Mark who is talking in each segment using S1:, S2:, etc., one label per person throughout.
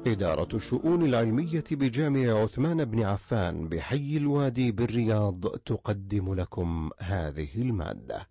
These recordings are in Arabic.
S1: إدارة الشؤون العلمية بجامع عثمان بن عفان بحي الوادي بالرياض تقدم لكم هذه المادة.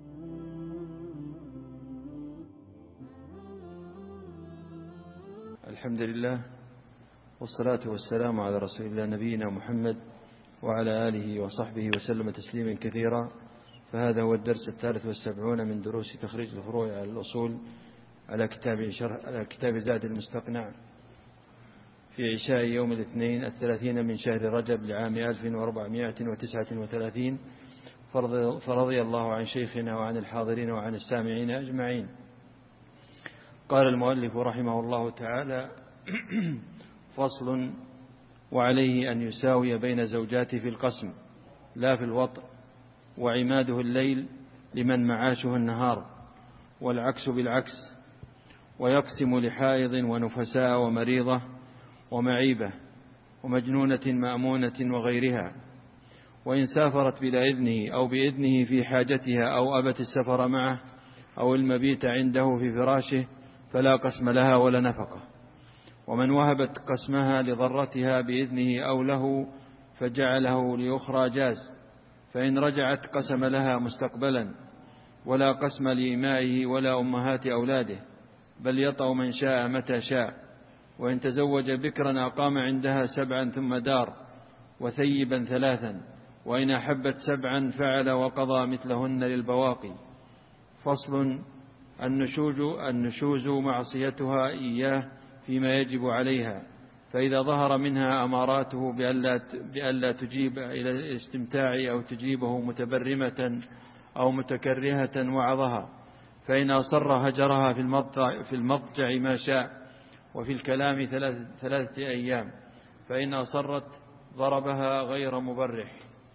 S2: الحمد لله والصلاة والسلام على رسول الله نبينا محمد وعلى آله وصحبه وسلم تسليما كثيرا. فهذا هو الدرس 73 من دروس تخريج الفروع على الأصول على كتاب زاد المستقنع في عشاء يوم الاثنين 30 من شهر رجب لعام 1439. فرضي الله عن شيخنا وعن الحاضرين وعن السامعين أجمعين. قال المؤلف رحمه الله تعالى: فصل: وعليه أن يساوي بين زوجاته في القسم لا في الوطء، وعماده الليل لمن معاشه النهار، والعكس بالعكس، ويقسم لحائض ونفساء ومريضة ومعيبة ومجنونة مأمونة وغيرها. وإن سافرت بلا إذنه أو بإذنه في حاجتها أو أبت السفر معه أو المبيت عنده في فراشه فلا قسم لها ولا نفقة. ومن وهبت قسمها لضرتها بإذنه أو له فجعله لأخرى جاز، فإن رجعت قسم لها مستقبلا، ولا قسم لإمائه ولا أمهات أولاده، بل يطأ من شاء متى شاء. وإن تزوج بكرا أقام عندها 7 ثم دار، وثيبا 3، وإن أحبت 7 فعل وقضى مثلهن للبواقي. فصل: النشوز معصيتها إياه فيما يجب عليها، فإذا ظهر منها أماراته بألا تجيب إلى الاستمتاع أو تجيبه متبرمة أو متكرهة وعظها، فإن أصر هجرها في المضجع ما شاء، وفي الكلام 3 أيام، فإن أصرت ضربها غير مبرح.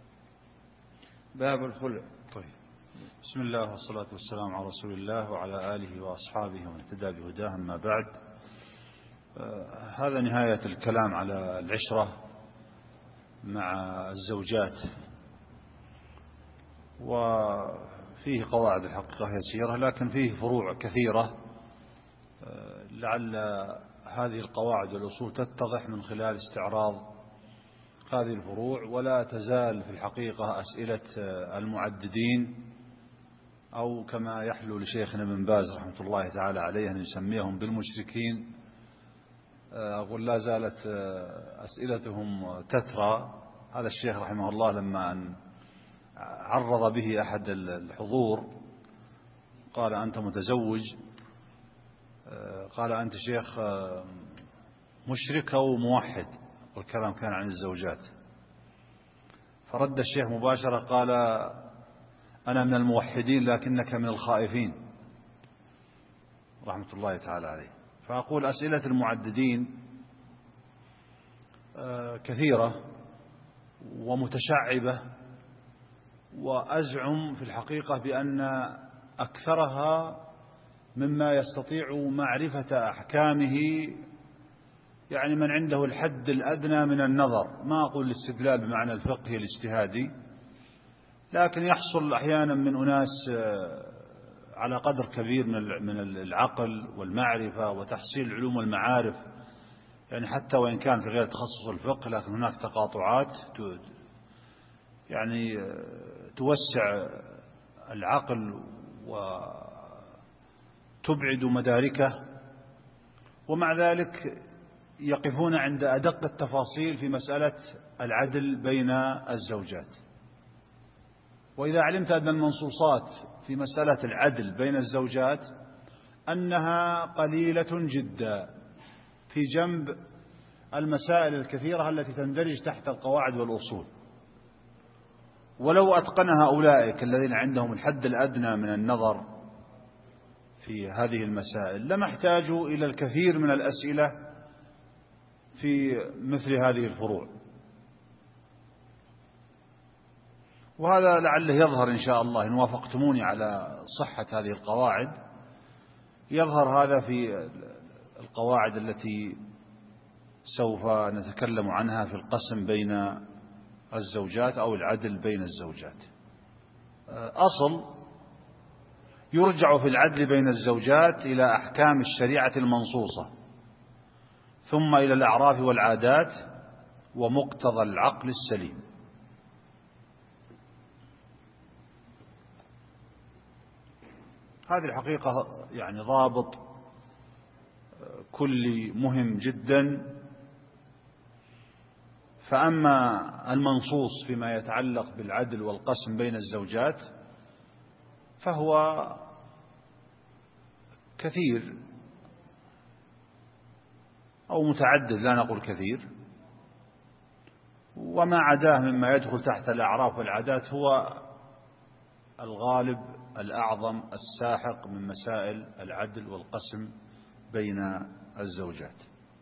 S2: باب الخلع.
S3: طيب. بسم الله والصلاة والسلام على رسول الله وعلى آله وأصحابه ومن اهتدى بهداه. أما بعد، هذا نهاية الكلام على العشرة مع الزوجات، وفيه قواعد الحقيقة يسيرة لكن فيه فروع كثيرة، لعل هذه القواعد والأصول تتضح من خلال استعراض هذه الفروع. ولا تزال في الحقيقة أسئلة المعددين، أو كما يحلو لشيخنا ابن باز رحمة الله تعالى عليه أن يسميهم بالمشركين، أقول لا زالت أسئلتهم تترى. هذا الشيخ رحمه الله لما أن عرض به أحد الحضور قال: أنت متزوج؟ قال: أنت شيخ مشرك أو موحد؟ والكلام كان عن الزوجات. فرد الشيخ مباشرة قال: أنا من الموحدين لكنك من الخائفين، رحمة الله تعالى عليه. فأقول أسئلة المعددين كثيرة ومتشعبة، وأزعم في الحقيقة بأن أكثرها مما يستطيع معرفة أحكامه يعني من عنده الحد الأدنى من النظر، ما أقول الاستدلال بمعنى الفقه الاجتهادي، لكن يحصل أحيانا من أناس على قدر كبير من العقل والمعرفة وتحصيل العلوم والمعارف، يعني حتى وإن كان في غير تخصص الفقه، لكن هناك تقاطعات يعني توسع العقل وتبعد مداركه، ومع ذلك يقفون عند أدق التفاصيل في مسألة العدل بين الزوجات. وإذا علمت أن المنصوصات في مسألة العدل بين الزوجات أنها قليلة جدا في جنب المسائل الكثيرة التي تندرج تحت القواعد والأصول، ولو أتقنها أولئك الذين عندهم الحد الأدنى من النظر في هذه المسائل لما احتاجوا إلى الكثير من الأسئلة في مثل هذه الفروع. وهذا لعله يظهر إن شاء الله إن وافقتموني على صحة هذه القواعد، يظهر هذا في القواعد التي سوف نتكلم عنها في القسم بين الزوجات أو العدل بين الزوجات. أصل يرجع في العدل بين الزوجات إلى أحكام الشريعة المنصوصة، ثم إلى الأعراف والعادات ومقتضى العقل السليم. هذه الحقيقة يعني ضابط كلي مهم جدا. فأما المنصوص فيما يتعلق بالعدل والقسم بين الزوجات فهو كثير أو متعدد، لا نقول كثير، وما عداه مما يدخل تحت الأعراف والعادات هو الغالب الأعظم الساحق من مسائل العدل والقسم بين الزوجات.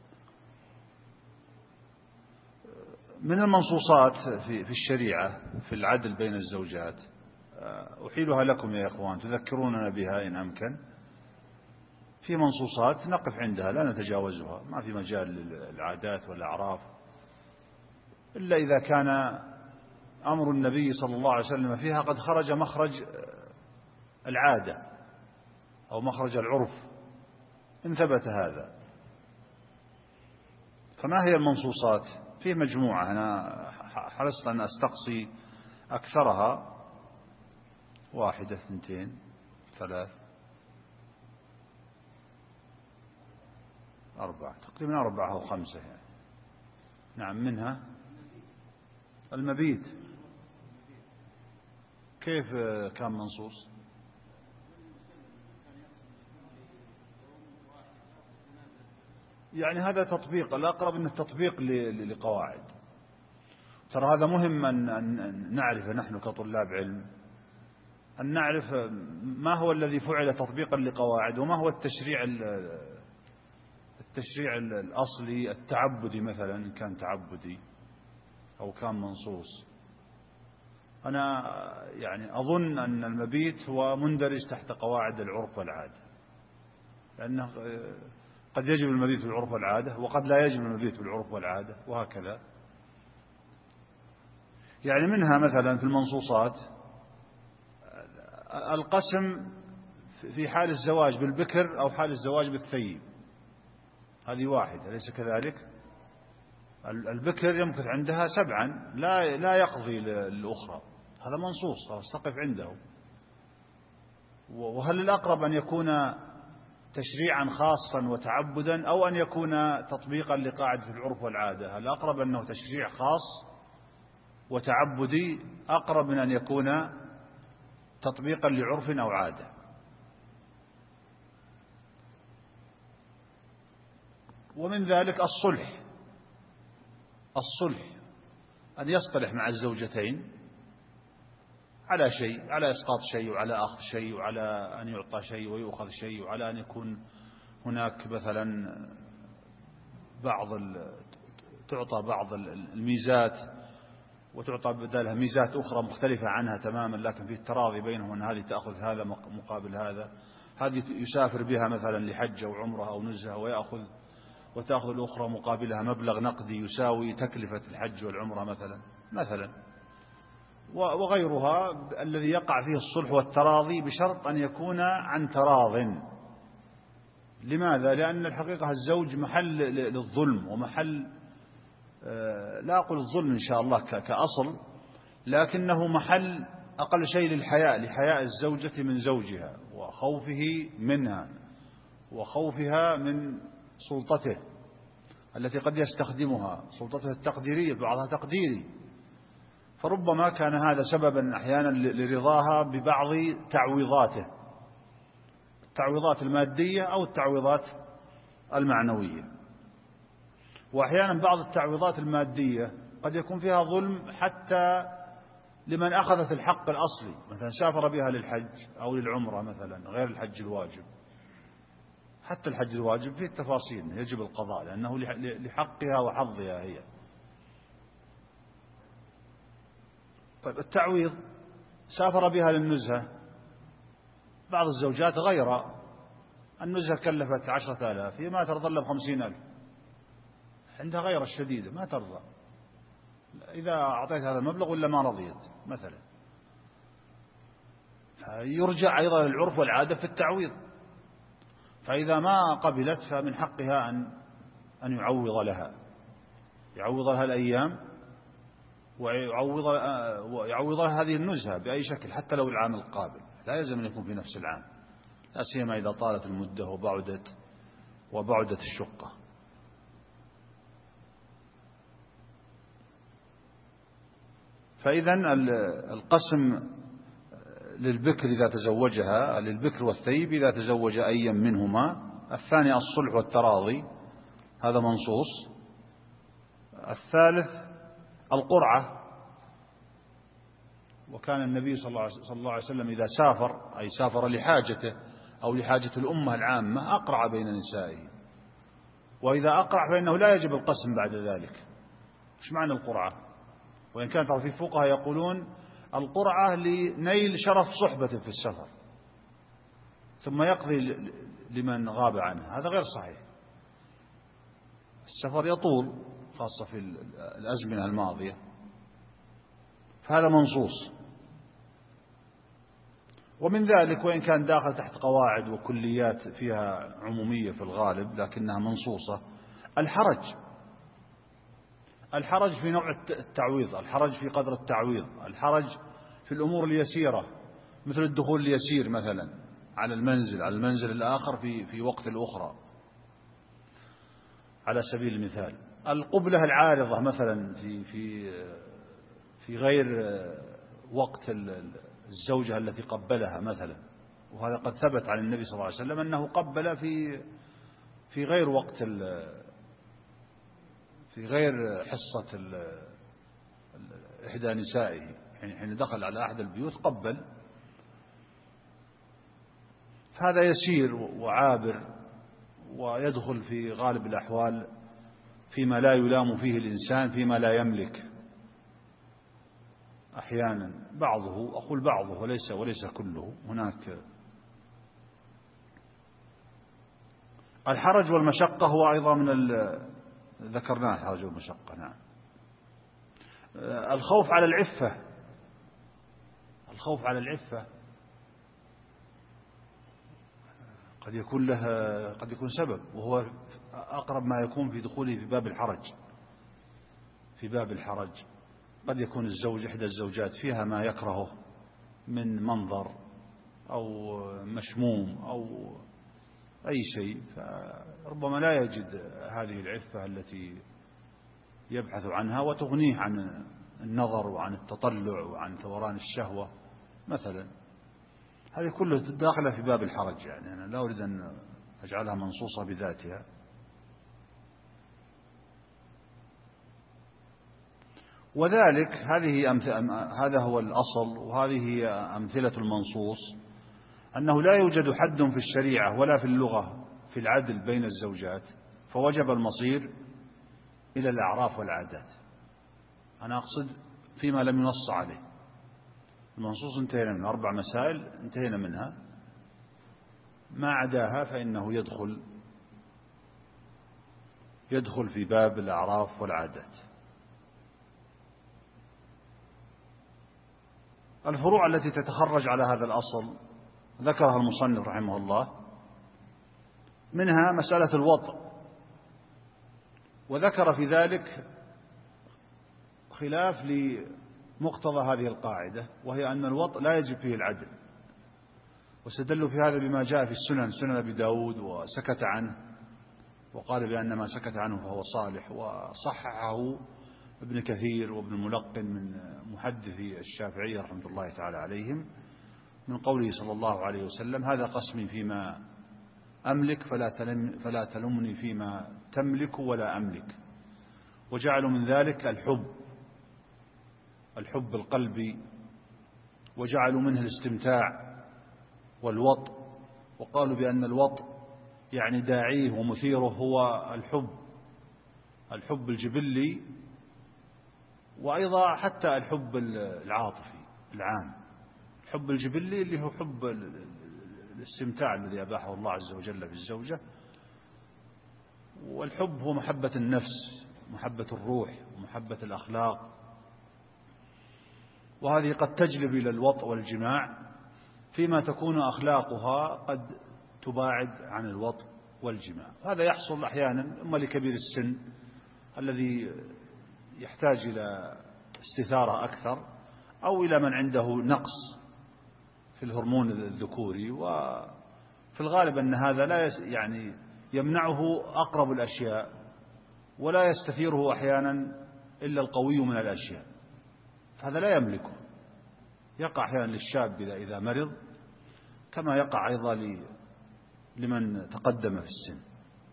S3: من المنصوصات في الشريعة في العدل بين الزوجات أحيلها لكم يا إخوان تذكروننا بها إن أمكن. في منصوصات نقف عندها لا نتجاوزها، ما في مجال للعادات والأعراف إلا إذا كان أمر النبي صلى الله عليه وسلم فيها قد خرج مخرج العادة أو مخرج العرف إن ثبت هذا. فما هي المنصوصات؟ فيه مجموعة، أنا حرصت أن أستقصي أكثرها، 1 2 3 4 تقريبا 4 أو 5 يعني. نعم، منها المبيت. كيف كان منصوص؟ يعني هذا تطبيق، الأقرب أنه تطبيق لقواعد. ترى هذا مهم أن نعرف نحن كطلاب علم، أن نعرف ما هو الذي فعل تطبيقا لقواعد وما هو التشريع الأصلي التعبدي، مثلا إن كان تعبدي أو كان منصوص. أنا يعني أظن أن المبيت هو مندرج تحت قواعد العرف والعادة، لأنه قد يجب المبيت بالعرف والعادة وقد لا يجب المبيت بالعرف والعادة وهكذا. يعني منها مثلا في المنصوصات القسم في حال الزواج بالبكر أو حال الزواج بالثيب، هذه واحدة، أليس كذلك؟ البكر يمكث عندها 7 لا يقضي للأخرى، هذا منصوص تقف عنده. وهل الأقرب أن يكون تشريعا خاصا وتعبدا أو أن يكون تطبيقا لقاعدة العرف والعادة؟ الأقرب أنه تشريع خاص وتعبدي، أقرب من أن يكون تطبيقا لعرف أو عادة. ومن ذلك الصلح أن يصطلح مع الزوجتين على شيء، على إسقاط شيء وعلى أخذ شيء وعلى أن يعطى شيء ويؤخذ شيء وعلى أن يكون هناك مثلا تعطى بعض الميزات وتعطى بدالها ميزات أخرى مختلفة عنها تماما، لكن في التراضي بينهم أن هذه تأخذ هذا مقابل هذا، هذه يسافر بها مثلا لحج أو عمرة أو نزهة وتأخذ الأخرى مقابلها مبلغ نقدي يساوي تكلفة الحج والعمرة مثلا وغيرها الذي يقع فيه الصلح والتراضي بشرط أن يكون عن تراض. لماذا؟ لأن الحقيقة الزوج محل للظلم ومحل، لا أقول الظلم إن شاء الله كأصل، لكنه محل أقل شيء لحياء الزوجة من زوجها وخوفه منها وخوفها من سلطته التي قد يستخدمها، سلطته التقديرية، بعضها تقديري، فربما كان هذا سببا أحيانا لرضاها ببعض تعويضاته، التعويضات المادية أو التعويضات المعنوية. وأحيانا بعض التعويضات المادية قد يكون فيها ظلم حتى لمن أخذت الحق الأصلي، مثلا سافر بها للحج أو للعمرة مثلا غير الحج الواجب. حتى الحج الواجب فيه التفاصيل يجب القضاء لأنه لحقها وحظها هي. طيب التعويض، سافر بها للنزهة، بعض الزوجات غير النزهة كلفت 10,000 هي ما ترضى إلا ب50,000، عندها غير الشديدة ما ترضى إذا أعطيت هذا المبلغ ولا ما رضيت مثلا، يرجع أيضا للعرف والعادة في التعويض. فإذا ما قبلت فمن حقها أن يعوض لها الأيام، ويعوض لها هذه النزهة بأي شكل، حتى لو العام القابل، لا يلزم أن يكون في نفس العام، لا سيما إذا طالت المدة وبعدت الشقة. فإذا القسم للبكر إذا تزوجها، للبكر والثيب إذا تزوج أيا منهما. الثاني الصلح والتراضي، هذا منصوص. الثالث القرعة، وكان النبي صلى الله عليه وسلم إذا سافر، أي سافر لحاجته أو لحاجة الأمة العامة، أقرع بين نسائه، وإذا أقرع فإنه لا يجب القسم بعد ذلك. إيش معنى القرعة؟ وإن كان ترى في فقهاء يقولون القرعة لنيل شرف صحبته في السفر ثم يقضي لمن غاب عنه، هذا غير صحيح. السفر يطول خاصة في الأزمنة الماضية، فهذا منصوص. ومن ذلك، وإن كان داخل تحت قواعد وكليات فيها عمومية في الغالب لكنها منصوصة، الحرج في نوع التعويض، الحرج في قدر التعويض، الحرج في الأمور اليسيرة مثل الدخول اليسير مثلا على المنزل الآخر في وقت الأخرى على سبيل المثال. القبلة العارضة مثلا في غير وقت الزوجة التي قبلها مثلا، وهذا قد ثبت عن النبي صلى الله عليه وسلم أنه قبل في غير وقت في غير حصة إحدى نسائه، يعني حين دخل على أحد البيوت قبل. هذا يسير وعابر، ويدخل في غالب الأحوال فيما لا يلام فيه الإنسان، فيما لا يملك. أحيانا بعضه، أقول بعضه وليس كله، هناك الحرج والمشقة هو أيضا ذكرناه الحرج والمشقة. نعم. الخوف على العفة قد يكون سبب، وهو أقرب ما يكون في دخوله في باب الحرج. قد يكون إحدى الزوجات فيها ما يكرهه من منظر أو مشموم أو أي شيء، فربما لا يجد هذه العفة التي يبحث عنها وتغنيه عن النظر وعن التطلع وعن ثوران الشهوة مثلا. هذه كله داخلة في باب الحرج، يعني أنا لا أريد أن أجعلها منصوصة بذاتها. وذلك هذا هو الأصل، وهذه هي أمثلة المنصوص، أنه لا يوجد حد في الشريعة ولا في اللغة في العدل بين الزوجات، فوجب المصير إلى الأعراف والعادات. أنا أقصد فيما لم ينص عليه. المنصوص انتهينا من 4 مسائل انتهينا منها، ما عداها فإنه يدخل في باب الأعراف والعادات. الفروع التي تتخرج على هذا الأصل ذكرها المصنف رحمه الله، منها مسألة الوطء، وذكر في ذلك خلاف لمقتضى هذه القاعدة، وهي أن الوطء لا يجب فيه العدل، واستدلوا في هذا بما جاء في سنن أبي داود وسكت عنه، وقال بأن ما سكت عنه فهو صالح، وصححه ابن كثير وابن الملقن من محدثي الشافعية رحمة الله تعالى عليهم، من قوله صلى الله عليه وسلم: هذا قسمي فيما أملك فلا تلمني فيما تملك ولا أملك. وجعلوا من ذلك الحب القلبي، وجعلوا منه الاستمتاع والوطء، وقالوا بأن الوطء يعني داعيه ومثيره هو الحب الجبلي، وأيضا حتى الحب العاطفي العام. الحب الجبلي اللي هو حب الاستمتاع الذي أباحه الله عز وجل في الزوجة، والحب هو محبة النفس، محبة الروح، ومحبة الأخلاق، وهذه قد تجلب إلى الوطء والجماع، فيما تكون أخلاقها قد تباعد عن الوطء والجماع. هذا يحصل أحيانا إما لكبير السن الذي يحتاج إلى استثارة أكثر، أو إلى من عنده نقص في الهرمون الذكوري، وفي الغالب أن هذا لا يعني يمنعه أقرب الأشياء، ولا يستثيره أحيانا إلا القوي من الأشياء، فهذا لا يملكه. يقع أحيانا للشاب إذا مرض، كما يقع أيضا لمن تقدم في السن.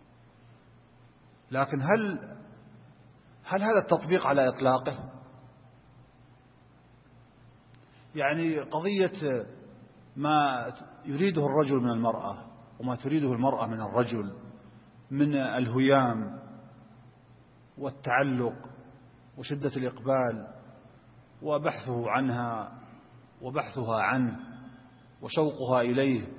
S3: لكن هل هذا التطبيق على إطلاقه؟ يعني قضية ما يريده الرجل من المرأة وما تريده المرأة من الرجل من الهيام والتعلق وشدة الإقبال وبحثه عنها وبحثها عنه وشوقها إليه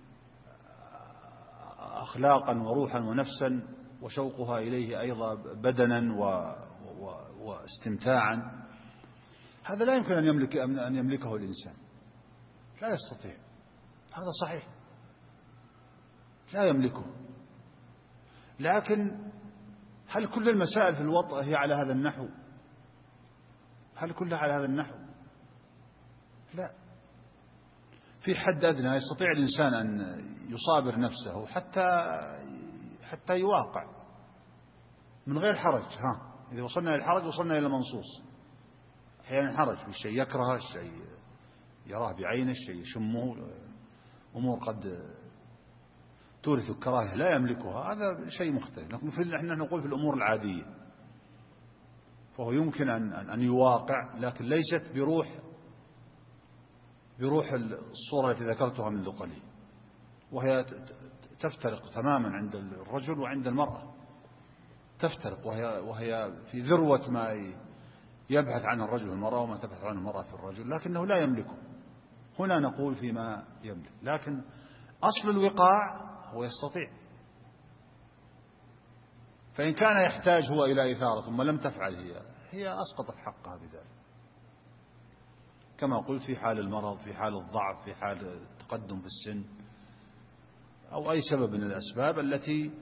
S3: أخلاقا وروحا ونفسا، وشوقها إليه أيضا بدنا واستمتاعا، هذا لا يمكن أن يملكه الإنسان، لا يستطيع، هذا صحيح لا يملكه. لكن هل كل المسائل في الوطأ هي على هذا النحو؟ هل كلها على هذا النحو؟ لا، في حد أدنى يستطيع الإنسان أن يصابر نفسه حتى يواقع من غير حرج. إذا وصلنا إلى الحرج وصلنا إلى المنصوص. أحيانا حرج في الشيء يكرهه، الشيء يراه بعينه، الشيء يشمه، أمور قد تورث الكراهية لا يملكها، هذا شيء مختلف. لكن نحن نقول في الأمور العادية فهو يمكن أن يواقع، لكن ليست بروح الصورة التي ذكرتها منذ قليل، وهي تفترق تماما عند الرجل وعند المرأة، تفترق، وهي في ذروة ما يبحث عنه الرجل والمرأة وما تبحث عنه المرأة في الرجل، لكنه لا يملكه. هنا نقول فيما يملك، لكن أصل الوقاع هو يستطيع. فإن كان يحتاج هو إلى إثارة ثم لم تفعل هي أسقطت حقها بذلك، كما قلت في حال المرض، في حال الضعف، في حال التقدم في السن، أو أي سبب من الأسباب التي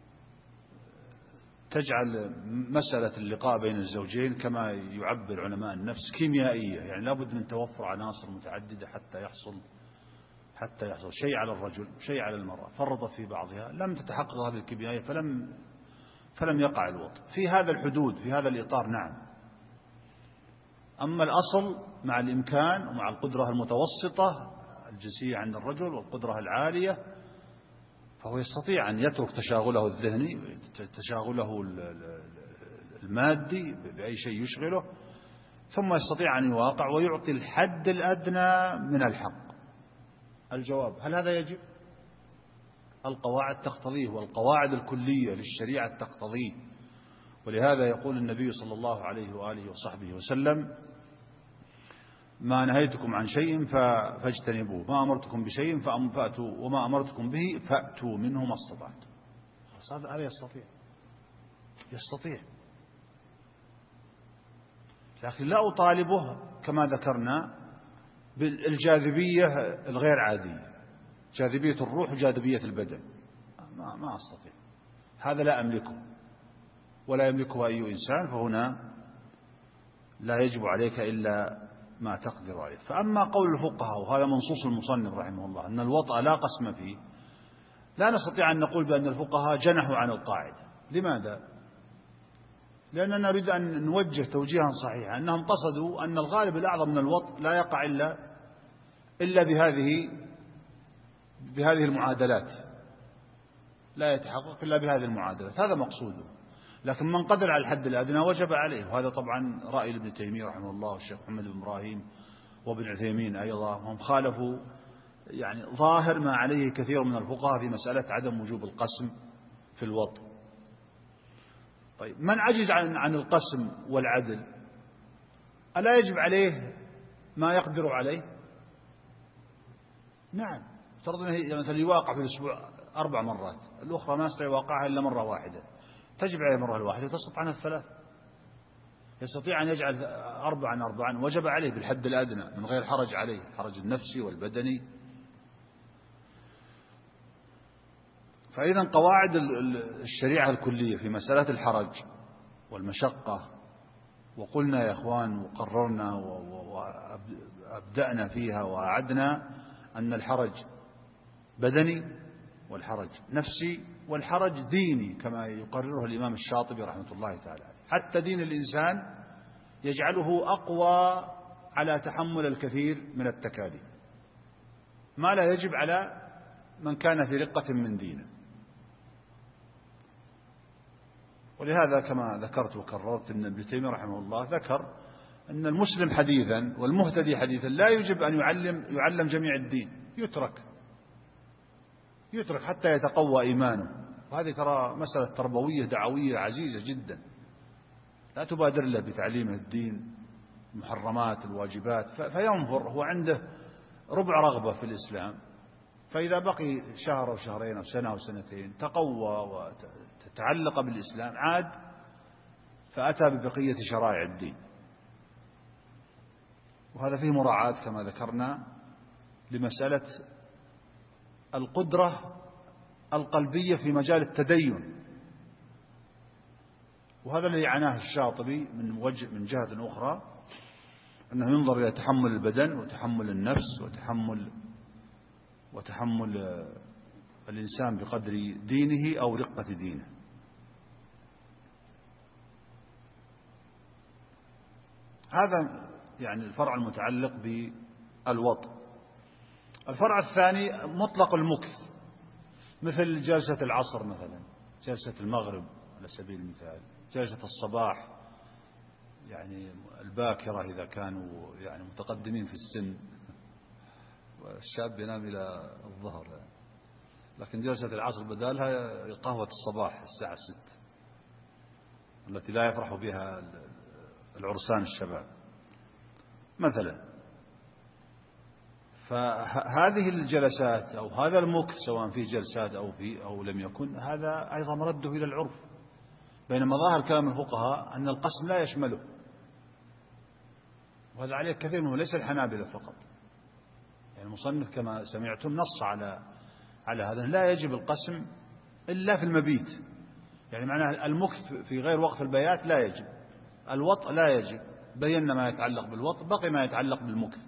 S3: تجعل مسألة اللقاء بين الزوجين كما يعبر علماء النفس كيميائية، يعني لابد من توفر عناصر متعددة حتى يحصل شيء على الرجل شيء على المرأة، فرطت في بعضها لم تتحقق هذه الكيميائية فلم يقع الوطء في هذا الحدود، في هذا الإطار. نعم. أما الأصل مع الإمكان ومع القدرة المتوسطة الجنسية عند الرجل والقدرة العالية، فهو يستطيع أن يترك تشاغله الذهني، تشاغله المادي بأي شيء يشغله، ثم يستطيع أن يواقع ويعطي الحد الأدنى من الحق. الجواب: هل هذا يجب؟ القواعد تقتضيه، والقواعد الكلية للشريعة تقتضيه. ولهذا يقول النبي صلى الله عليه وآله وصحبه وسلم: ما نهيتكم عن شيء فاجتنبوه، ما أمرتكم بشيء فأتوا، وما أمرتكم به فأتوا منه ما استطعتم. هذا يستطيع، لكن لا أطالبه كما ذكرنا بالجاذبية الغير عادية، جاذبية الروح وجاذبية البدن، ما أستطيع، هذا لا أملكه ولا يملكه أي إنسان، فهنا لا يجب عليك إلا ما تقدر عليه. فأما قول الفقهاء، وهذا منصوص المصنف رحمه الله، أن الوطأ لا قسم فيه، لا نستطيع أن نقول بأن الفقهاء جنحوا عن القاعدة. لماذا؟ لأننا نريد أن نوجه توجيها صحيحا، أنهم قصدوا أن الغالب الأعظم من الوطء لا يقع إلا بهذه المعادلات، لا يتحقق إلا بهذه المعادلات، هذا مقصوده. لكن من قدر على الحد الأدنى وجب عليه، وهذا طبعا رأي ابن تيمية رحمه الله والشيخ محمد بن إبراهيم وابن عثيمين أيضا، هم خالفوا يعني ظاهر ما عليه كثير من الفقهاء في مسألة عدم وجوب القسم في الوطء. طيب، من عجز عن القسم والعدل ألا يجب عليه ما يقدر عليه؟ نعم. افترض أنه مثلا يواقع في الأسبوع 4 مرات، الأخرى ما يستطيع واقعها إلا مرة واحدة، تجب عليه مرة الواحدة وتسقط عنها 3. يستطيع أن يجعل 4 وجب عليه بالحد الأدنى من غير حرج عليه، الحرج النفسي والبدني. فإذا قواعد الشريعة الكلية في مسألة الحرج والمشقة، وقلنا يا إخوان وقررنا وأبدأنا فيها وأعدنا أن الحرج بدني والحرج نفسي والحرج ديني كما يقرره الإمام الشاطبي رحمة الله تعالى. حتى دين الإنسان يجعله أقوى على تحمل الكثير من التكاليف ما لا يجب على من كان في رقة من دينه. ولهذا كما ذكرت وكررت أن ابن تيمية رحمه الله ذكر أن المسلم حديثا والمهتدي حديثا لا يجب أن يعلم جميع الدين، يترك حتى يتقوى إيمانه. وهذه ترى مسألة تربوية دعوية عزيزة جدا، لا تبادر له بتعليمه الدين المحرمات الواجبات فينظر هو عنده ربع رغبة في الإسلام، فإذا بقي شهر أو شهرين أو سنة أو سنتين تقوى وتتعلق بالإسلام عاد فأتى ببقية شرائع الدين. وهذا فيه مراعاة كما ذكرنا لمسألة القدرة القلبية في مجال التدين، وهذا الذي عناه الشاطبي من جهة أخرى، أنه ينظر إلى تحمل البدن وتحمل النفس وتحمل الإنسان بقدر دينه أو رقة دينه. هذا يعني الفرع المتعلق بالوطء. الفرع الثاني مطلق المكث، مثل جلسة العصر مثلا، جلسة المغرب على سبيل المثال، جلسة الصباح يعني الباكرة إذا كانوا يعني متقدمين في السن، والشاب ينام إلى الظهر، لكن جلسة العصر بدالها قهوة الصباح الساعة 6 التي لا يفرح بها العرسان الشباب مثلا. فهذه الجلسات أو هذا المكث سواء في جلسات أو لم يكن، هذا أيضا مرده إلى العرف، بينما ظاهر كلام الفقهاء أن القسم لا يشمله، وهذا عليه كثير منه ليس الحنابلة فقط. يعني المصنف كما سمعتم نص على هذا، لا يجب القسم إلا في المبيت، يعني معناه المكث في غير وقت البيات لا يجب، الوطء لا يجب، بينا ما يتعلق بالوطء، بقي ما يتعلق بالمكث.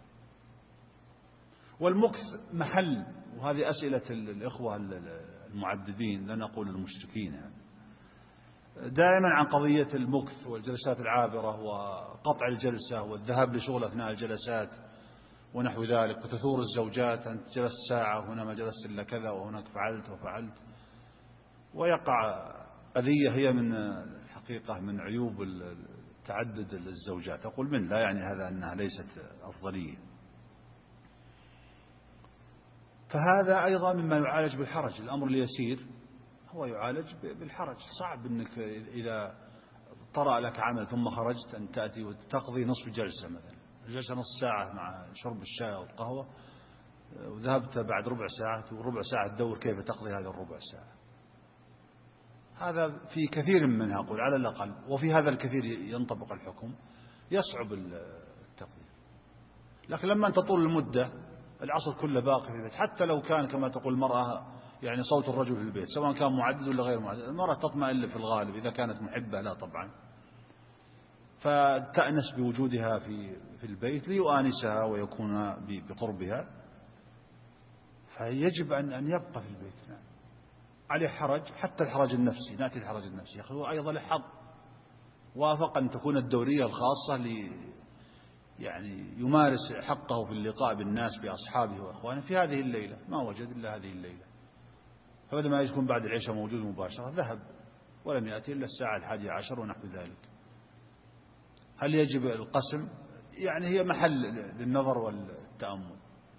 S3: والمكث محل، وهذه أسئلة الإخوة المعددين لا نقول المشركين يعني، دائما عن قضية المكث والجلسات العابرة وقطع الجلسة والذهاب لشغل أثناء الجلسات ونحو ذلك، وتثور الزوجات، أنت جلست ساعة وهنا ما جلست إلا كذا وهناك فعلت وفعلت، ويقع قضية هي من الحقيقة من عيوب تعدد الزوجات، أقول من لا يعني هذا أنها ليست أفضلية. فهذا أيضا مما يعالج بالحرج، الأمر اليسير هو يعالج بالحرج. صعب أنك إذا طرأ لك عمل ثم خرجت أن تأتي وتقضي نصف جلسة مثلا، الجلسة نصف ساعة مع شرب الشاي أو القهوة، وذهبت بعد ربع ساعة وربع ساعة تدور كيف تقضي هذه الربع ساعة. هذا في كثير منها أقول على الأقل، وفي هذا الكثير ينطبق الحكم، يصعب التقضي. لكن لما أنت تطول المدة العصر كله باقي في البيت، حتى لو كان كما تقول المرأة يعني صوت الرجل في البيت سواء كان معدد ولا غير معدد، المرأة تطمئن في الغالب إذا كانت محبة لا طبعا، فتأنس بوجودها في البيت ليؤانسها ويكون بقربها، فيجب أن يبقى في البيت. نعم عليه حرج، حتى الحرج النفسي، نأتي الحرج النفسي يا أخي هو أيضا له حظ، وافق أن تكون الدورية الخاصة يعني يمارس حقه في اللقاء بالناس بأصحابه وأخوانه في هذه الليلة، ما وجد إلا هذه الليلة، فبدل ما يكون بعد العشاء موجود مباشرة ذهب ولم يأتي إلا الساعة 11 ونحو ذلك. هل يجب القسم؟ يعني هي محل للنظر والتأمل،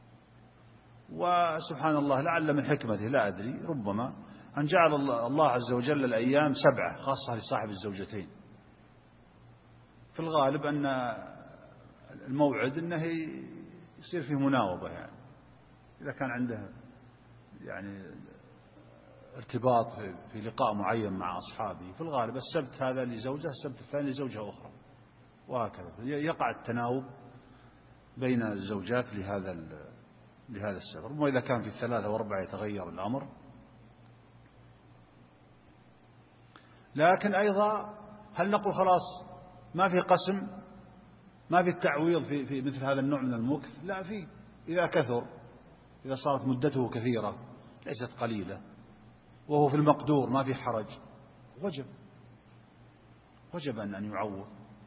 S3: وسبحان الله لعل من حكمته لا أدري ربما أن جعل الله عز وجل الأيام 7 خاصة لصاحب الزوجتين. في الغالب أن الموعد أنه يصير فيه مناوبة، يعني إذا كان عنده يعني ارتباط في لقاء معين مع أصحابه، في الغالب السبت هذا لزوجة، السبت الثاني لزوجة أخرى، وهكذا يقع التناوب بين الزوجات لهذا السبب. وإذا كان في 3 و4 يتغير الأمر، لكن أيضا هل نقول خلاص ما في قسم، ما في التعويض في مثل هذا النوع من المكث؟ لا، فيه إذا كثر، إذا صارت مدته كثيرة ليست قليلة وهو في المقدور ما في حرج، وجب أن يعوض.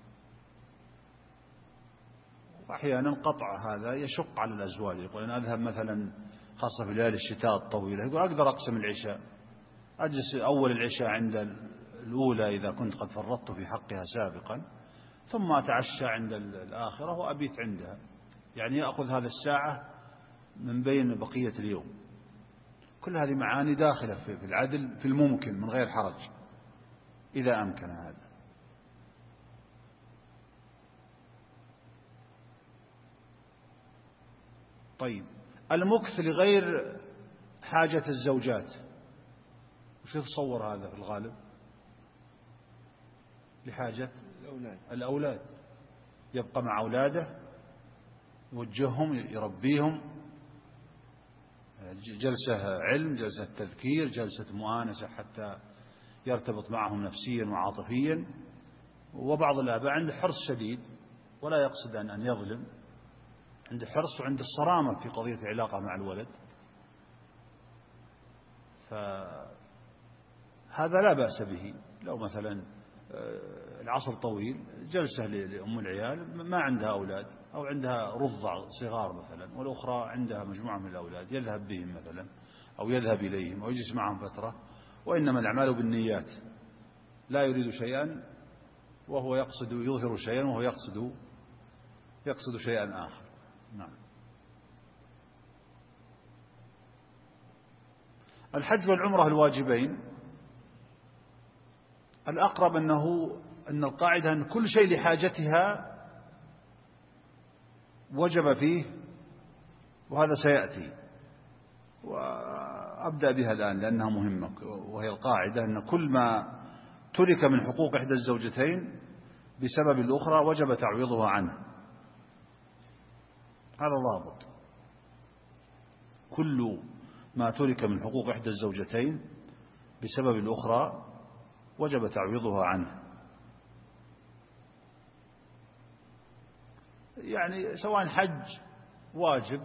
S3: وأحيانا قطع هذا يشق على الأزواج، يقول أنا أذهب مثلا خاصة في ليالي الشتاء الطويلة، يقول أقدر أقسم العشاء، أجلس أول العشاء عند الأولى إذا كنت قد فرطت في حقها سابقا، ثم أتعشى عند الآخرة وأبيت عندها، يعني يأخذ هذا الساعة من بين بقية اليوم. كل هذه معاني داخلة في العدل في الممكن من غير حرج إذا أمكن هذا. طيب، المكث لغير حاجة الزوجات، وش تصور هذا في الغالب؟ لحاجة الأولاد، يبقى مع أولاده، يوجههم، يربيهم، جلسة علم، جلسة تذكير، جلسة مؤانسة حتى يرتبط معهم نفسيا وعاطفيا. وبعض الآباء عنده حرص شديد ولا يقصد أن يظلم، عنده حرص وعنده الصرامة في قضية العلاقة مع الولد، فهذا لا بأس به. لو مثلا العصر طويل، جلسة لأم العيال ما عندها أولاد أو عندها رضع صغار مثلا، والأخرى عندها مجموعة من الأولاد، يذهب بهم مثلا أو يذهب إليهم أو يجلس معهم فترة، وإنما الأعمال بالنيات، لا يريد شيئا وهو يقصد، يظهر شيئا وهو يقصد شيئا آخر. نعم. الحج والعمرة الواجبين، الأقرب أن القاعدة أن كل شيء لحاجتها وجب فيه، وهذا سيأتي وأبدأ بها الآن لأنها مهمة، وهي القاعدة أن كل ما ترك من حقوق إحدى الزوجتين بسبب الأخرى وجب تعويضها عنه، هذا ضابط. كل ما ترك من حقوق إحدى الزوجتين بسبب الأخرى وجب تعويضها عنه، يعني سواء حج واجب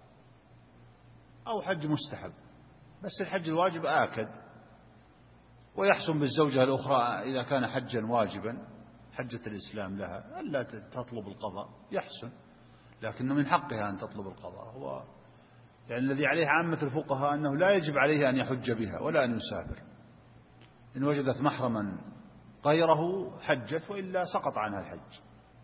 S3: أو حج مستحب، بس الحج الواجب آكد، ويحسن بالزوجة الأخرى إذا كان حجا واجبا، حجة الإسلام لها ألا تطلب القضاء، يحسن، لكن من حقها أن تطلب القضاء. هو يعني الذي عليه عامة الفقهاء أنه لا يجب عليه أن يحج بها ولا أن يسافر، إن وجدت محرما غيره حجت، وإلا سقط عنها الحج.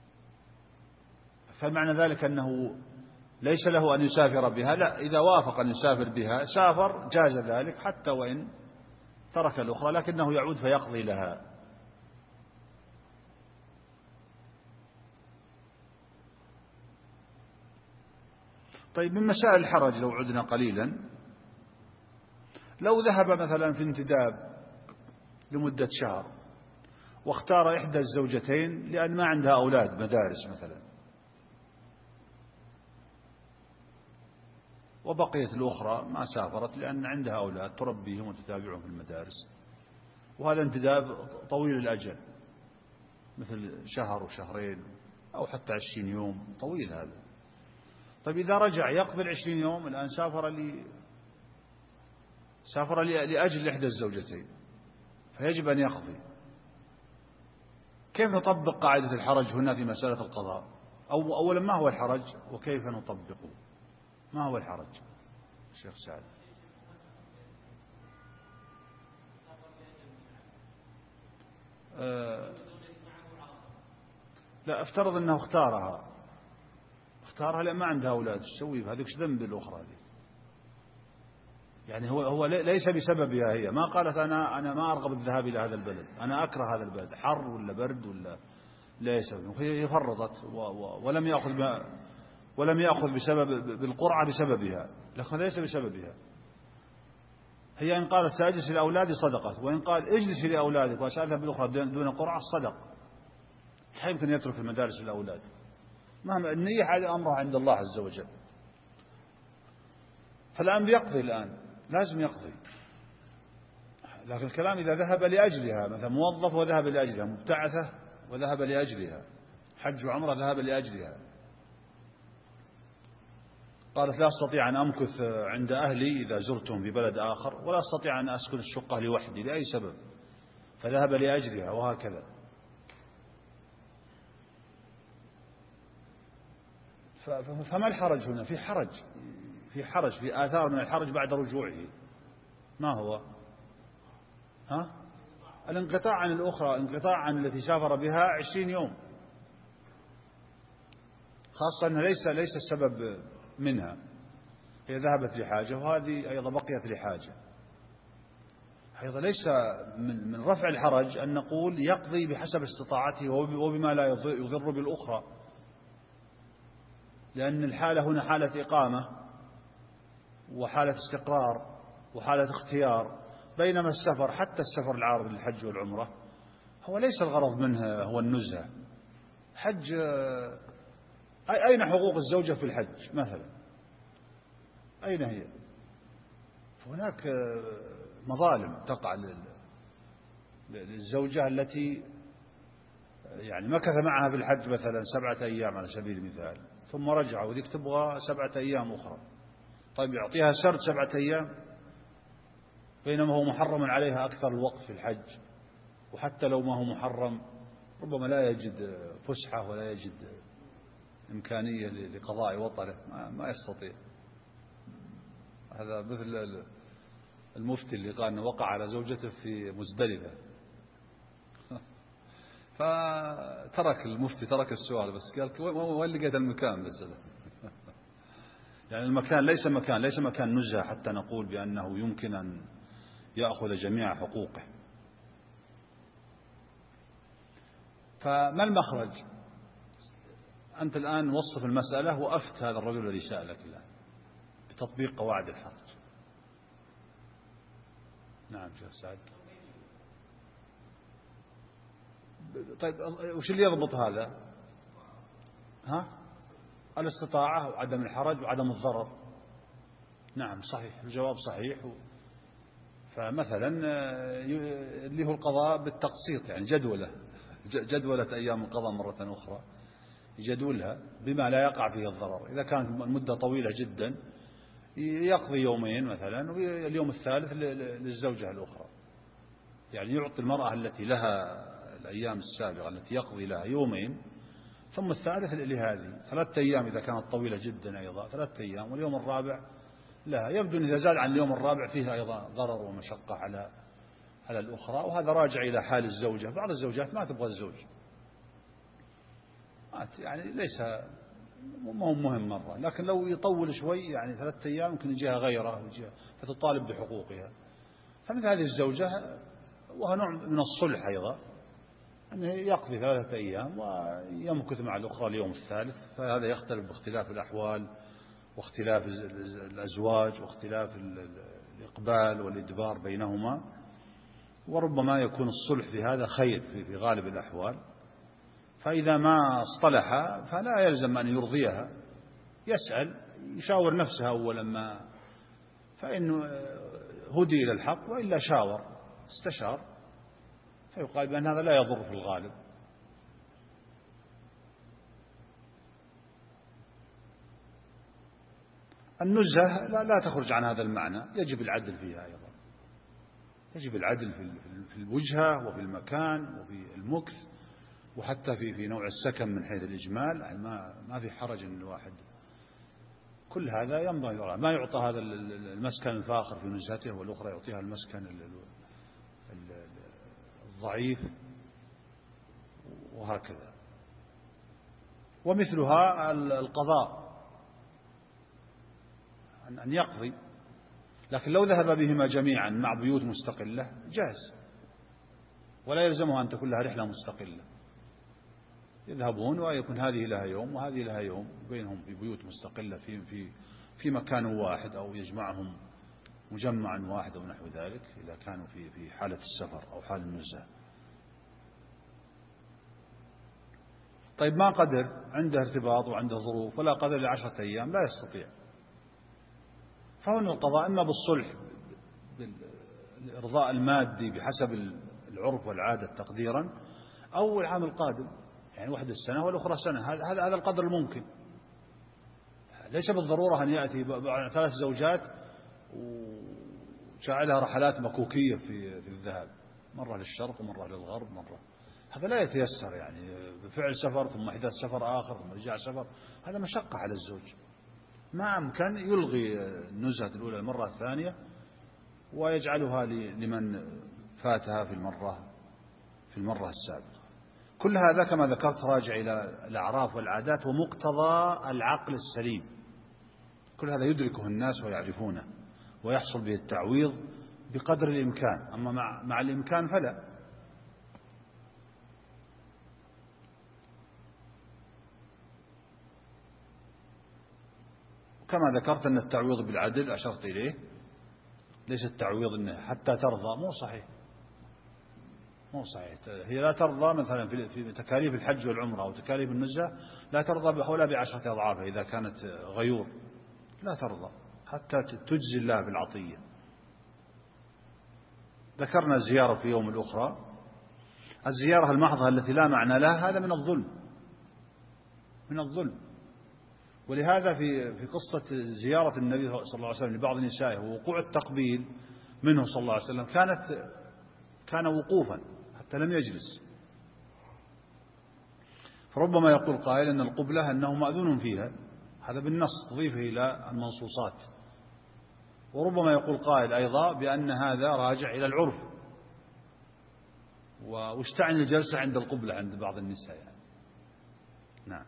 S3: فمعنى ذلك أنه ليس له أن يسافر بها، لا، إذا وافق أن يسافر بها سافر، جاز ذلك حتى وإن ترك الأخرى، لكنه يعود فيقضي لها. طيب، من مسائل الحرج لو عدنا قليلا، لو ذهب مثلا في انتداب لمدة شهر واختار إحدى الزوجتين لأن ما عندها أولاد مدارس مثلا، وبقيت الأخرى ما سافرت لأن عندها أولاد تربيهم وتتابعهم في المدارس، وهذا انتداب طويل الأجل مثل شهر وشهرين أو حتى 20 يوم، طويل هذا. طيب، إذا رجع يقضي 20 يوم، الآن سافر لأجل إحدى الزوجتين، فيجب أن يقضي. كيف نطبق قاعدة الحرج هنا في مسألة القضاء؟ أولا، ما هو الحرج وكيف نطبقه؟ ما هو الحرج الشيخ سعد؟ لا، افترض أنه اختارها لأن ما عندها أولاد، ايش تسوي؟ هذيك ايش ذنب الأخرى هذه؟ يعني هو ليس بسببها هي، ما قالت أنا ما أرغب الذهاب إلى هذا البلد، أنا أكره هذا البلد، حر ولا برد ولا ليس، هي فرطت ولم يأخذ بالقرعة بسببها، لكن ليس بسببها. هي إن قالت سأجلس لأولادي صدقت، وإن قال اجلسي لأولادك وسأذهب بالأخرى دون قرعة صدق. لا يمكن يترك المدارس للأولاد، مهما النية هذا أمرها عند الله عز وجل. فالآن بيقضي، الآن لازم يقضي، لكن الكلام إذا ذهب لأجلها، مثلا موظف وذهب لأجلها، مبتعثة وذهب لأجلها، حج وعمرة ذهب لأجلها، قالت لا أستطيع أن أمكث عند أهلي إذا زرتهم في بلد آخر، ولا أستطيع أن أسكن الشقة لوحدي لأي سبب، فذهب لأجلها، وهكذا. فما الحرج هنا؟ في حرج، في آثار من الحرج بعد رجوعه. ما هو؟ الانقطاع عن الأخرى، الانقطاع عن التي سافر بها 20 يوم، خاصة أنها ليس السبب منها، هي ذهبت لحاجة، وهذه أيضا بقيت لحاجة. أيضا ليس من رفع الحرج أن نقول يقضي بحسب استطاعته وبما لا يضر بالأخرى، لأن الحالة هنا حالة إقامة وحالة استقرار وحالة اختيار، بينما السفر، حتى السفر العارض للحج والعمرة، هو ليس الغرض منه هو النزهة. حج، أين حقوق الزوجة في الحج مثلا؟ أين هي؟ هناك مظالم تقع للزوجة التي يعني مكث معها في الحج مثلا 7 أيام على سبيل المثال، ثم رجع وذيك تبغى 7 أيام أخرى. طيب يعطيها سرد 7 أيام، بينما هو محرم عليها أكثر الوقت في الحج، وحتى لو ما هو محرم ربما لا يجد فسحة ولا يجد إمكانية لقضاء وطنه، ما يستطيع. هذا مثل المفتي اللي قال أنه وقع على زوجته في مزدلفة، فترك المفتي ترك السؤال، بس قال وين لقيت المكان بس. يعني المكان ليس مكان نزهة حتى نقول بأنه يمكن أن يأخذ جميع حقوقه. فما المخرج؟ أنت الآن وصف المسألة وأفت هذا الرجل الذي سألك الآن بتطبيق قواعد الحرج. نعم شيخ سعد. طيب وش اللي يضبط هذا؟ الاستطاعة وعدم الحرج وعدم الضرر. نعم صحيح، الجواب صحيح. فمثلا اللي هو القضاء بالتقسيط، يعني جدولة أيام القضاء مرة أخرى، يجدولها بما لا يقع فيه الضرر. إذا كانت المدة طويلة جدا يقضي يومين مثلا، واليوم الثالث للزوجة الأخرى، يعني يعطي المرأة التي لها الأيام السابقة التي يقضي لها يومين، ثم الثالث لهذه 3 أيام إذا كانت طويلة جدا، أيضا 3 أيام، واليوم الرابع لها. يبدو أن إذا زاد عن اليوم الرابع فيها أيضا ضرر ومشقة على الأخرى، وهذا راجع إلى حال الزوجة. بعض الزوجات ما تبغى الزوج، يعني ليس مهم مرة، لكن لو يطول شوي يعني 3 أيام ممكن يجيها غيره فتطالب بحقوقها. فمثل هذه الزوجة، وهو نوع من الصلح أيضا، أنه يقضي 3 أيام ويمكث مع الأخرى اليوم الثالث. فهذا يختلف باختلاف الأحوال واختلاف الأزواج واختلاف الإقبال والإدبار بينهما، وربما يكون الصلح في هذا خير في غالب الأحوال. فإذا ما اصطلح فلا يلزم أن يرضيها، يسأل، يشاور نفسها أولا ما، فإنه هدي إلى الحق، وإلا شاور استشار، فيقال بأن هذا لا يضر في الغالب. النزهة لا تخرج عن هذا المعنى، يجب العدل فيها أيضا، يجب العدل في الوجهة وفي المكان وفي المكث، وحتى في نوع السكن من حيث الإجمال. يعني ما في حرج أن الواحد كل هذا ينبغي، ما يعطى هذا المسكن الفاخر في نزهته، والأخرى يعطيها المسكن الضعيف، وهكذا. ومثلها القضاء، أن يقضي، لكن لو ذهب بهما جميعا مع بيوت مستقلة جاز، ولا يلزمها أن تكون لها رحلة مستقلة. يذهبون ويكون هذه لها يوم وهذه لها يوم، بينهم في بيوت مستقلة في مكان واحد، أو يجمعهم مجمعا واحد أو نحو ذلك، إذا كانوا في حالة السفر أو حال النزهة. طيب ما قدر، عنده ارتباط وعنده ظروف، ولا قدر ل10 أيام، لا يستطيع، فهنا القضاء إما بالصلح الإرضاء المادي بحسب العرف والعادة تقديرا، أو العام القادم، يعني واحدة السنة والأخرى سنة، هذا القدر الممكن. ليس بالضرورة أن يأتي 3 زوجات وجعلها رحلات مكوكية في الذهاب، مرة للشرق ومرة للغرب مرة، هذا لا يتيسر، يعني بفعل سفر ثم إحداث سفر آخر ثم رجاع سفر، هذا مشقة على الزوج. ما أمكن يلغي النزهة الأولى المرة الثانية ويجعلها لمن فاتها في المرة السابقة. كل هذا كما ذكرت راجع إلى الأعراف والعادات ومقتضى العقل السليم، كل هذا يدركه الناس ويعرفونه ويحصل به التعويض بقدر الإمكان، أما مع الإمكان فلا. كما ذكرت أن التعويض بالعدل أشرت إليه، ليس التعويض أنه حتى ترضى، مو صحيح. هي لا ترضى مثلا في تكاليف الحج والعمرة أو تكاليف النزهة، لا ترضى بحولها ب10 أضعافها إذا كانت غيور، لا ترضى حتى تجزي الله بالعطية. ذكرنا الزيارة في يوم الأخرى، الزيارة المحضة التي لا معنى لها، هذا من الظلم. ولهذا في قصة زيارة النبي صلى الله عليه وسلم لبعض نسائه ووقوع التقبيل منه صلى الله عليه وسلم كان وقوفا حتى لم يجلس. فربما يقول قائل أن القبلة أنه مأذون فيها، هذا بالنص تضيفه إلى المنصوصات. وربما يقول قائل أيضا بأن هذا راجع إلى العرف، وش تعني الجلسة عند القبلة عند بعض النساء يعني. نعم.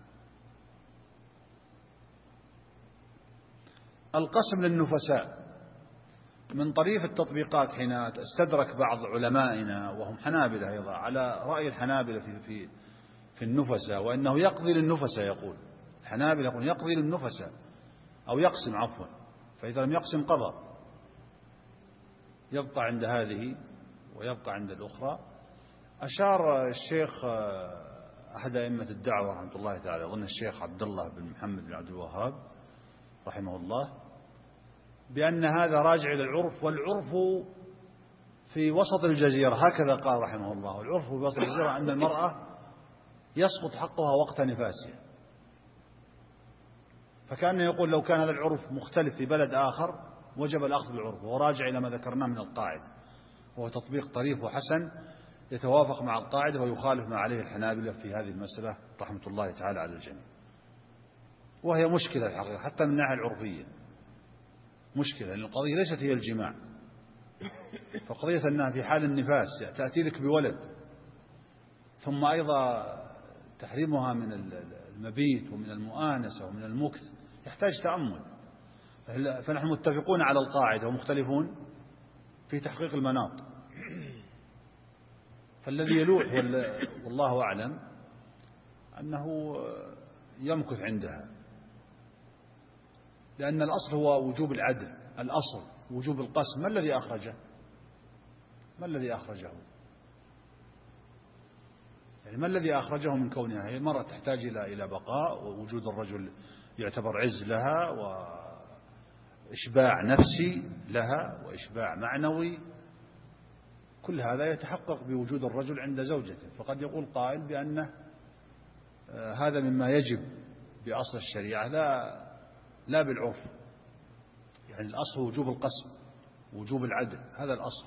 S3: القسم للنفساء من طريف التطبيقات، حين استدرك بعض علمائنا وهم حنابلة أيضا على رأي الحنابلة في النفساء، وأنه يقضي للنفساء، يقول الحنابلة يقول يقضي للنفساء أو يقسم عفوا، فإذا لم يقسم قضى، يبقى عند هذه ويبقى عند الأخرى. أشار الشيخ أحد أئمة الدعوة رحمة الله تعالى، أظن الشيخ عبد الله بن محمد بن عبد الوهاب رحمه الله، بأن هذا راجع إلى العرف، والعرف في وسط الجزيرة، هكذا قال رحمه الله، العرف في وسط الجزيرة أن المرأة يسقط حقها وقت نفاسها. فكان يقول لو كان هذا العرف مختلف في بلد آخر وجب الأخذ بالعرف، وهو راجع إلى ما ذكرناه من القاعدة، وهو تطبيق طريف وحسن يتوافق مع القاعدة ويخالف ما عليه الحنابلة في هذه المسألة رحمة الله تعالى على الجميع. وهي مشكلة الحقيقة حتى من الناحية العرفية، مشكلة، لأن القضية ليست هي الجماع، فقضية أنها في حال النفاس تأتي لك بولد، ثم أيضا تحريمها من المبيت ومن المؤانسة ومن المكث يحتاج تأمل. فنحن متفقون على القاعدة ومختلفون في تحقيق المناط. فالذي يلوح والله أعلم أنه يمكث عندها، لأن الأصل هو وجوب العدل، الأصل وجوب القسم. ما الذي أخرجه يعني ما الذي أخرجه من كونها هي المرأة تحتاج إلى بقاء، ووجود الرجل يعتبر عز لها وإشباع نفسي لها وإشباع معنوي، كل هذا يتحقق بوجود الرجل عند زوجته. فقد يقول قائل بأنه هذا مما يجب بأصل الشريعة لا بالعرف، يعني الأصل وجوب القسم وجوب العدل، هذا الأصل.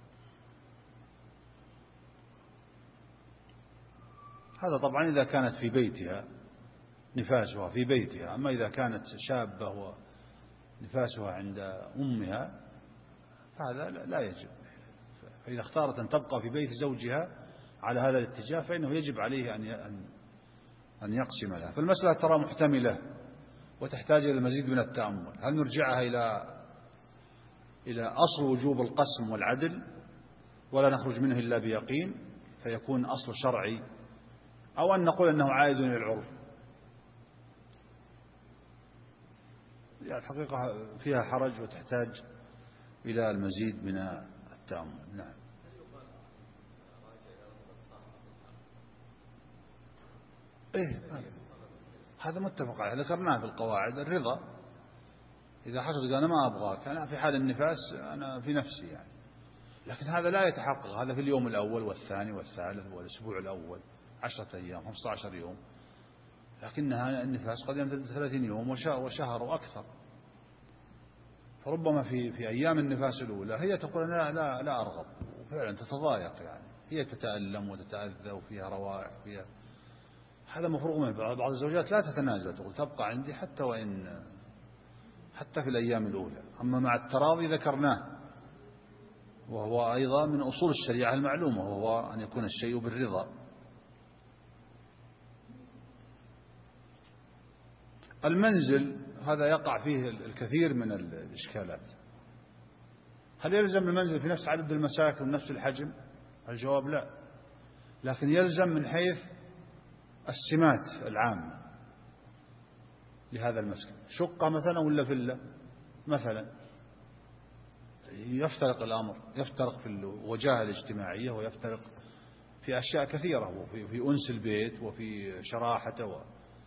S3: هذا طبعا إذا كانت في بيتها نفاسها في بيتها، أما إذا كانت شابة ونفاسها عند أمها هذا لا يجب. فإذا اختارت أن تبقى في بيت زوجها على هذا الاتجاه فإنه يجب عليه أن يقسم لها. فالمسألة ترى محتملة وتحتاج إلى المزيد من التأمل. هل نرجعها إلى أصل وجوب القسم والعدل ولا نخرج منه إلا بيقين فيكون أصل شرعي، أو أن نقول أنه عائد إلى العرف؟ يعني الحقيقة فيها حرج وتحتاج إلى المزيد من التأمل. نعم. هذا متفق عليه، ذكرناه في القواعد. الرضا إذا حصل قال أنا ما أبغاك، أنا في حال النفاس أنا في نفسي يعني، لكن هذا لا يتحقق، هذا في اليوم الأول والثاني والثالث والأسبوع الأول 10 أيام 15 يوم، لكنها النفاس قد يمتد 30 يوم وشهر وأكثر. فربما في أيام النفاس الأولى هي تقول أنا لا أرغب، وفعلا تتضايق، يعني هي تتألم وتتأذى وفيها روائح فيها، هذا مفروغ منه. بعض الزوجات لا تتنازل، تقول تبقى عندي حتى في الأيام الأولى. أما مع التراضي ذكرناه، وهو أيضا من أصول الشريعة المعلومة، وهو أن يكون الشيء بالرضا. المنزل هذا يقع فيه الكثير من الإشكالات. هل يلزم المنزل في نفس عدد المساكن ونفس الحجم؟ الجواب لا، لكن يلزم من حيث السمات العامة لهذا المسكن. شقة مثلا ولا فيلا مثلا، يفترق الأمر، يفترق في الوجاهة الاجتماعية، ويفترق في أشياء كثيرة، وفي أنس البيت وفي شراحته.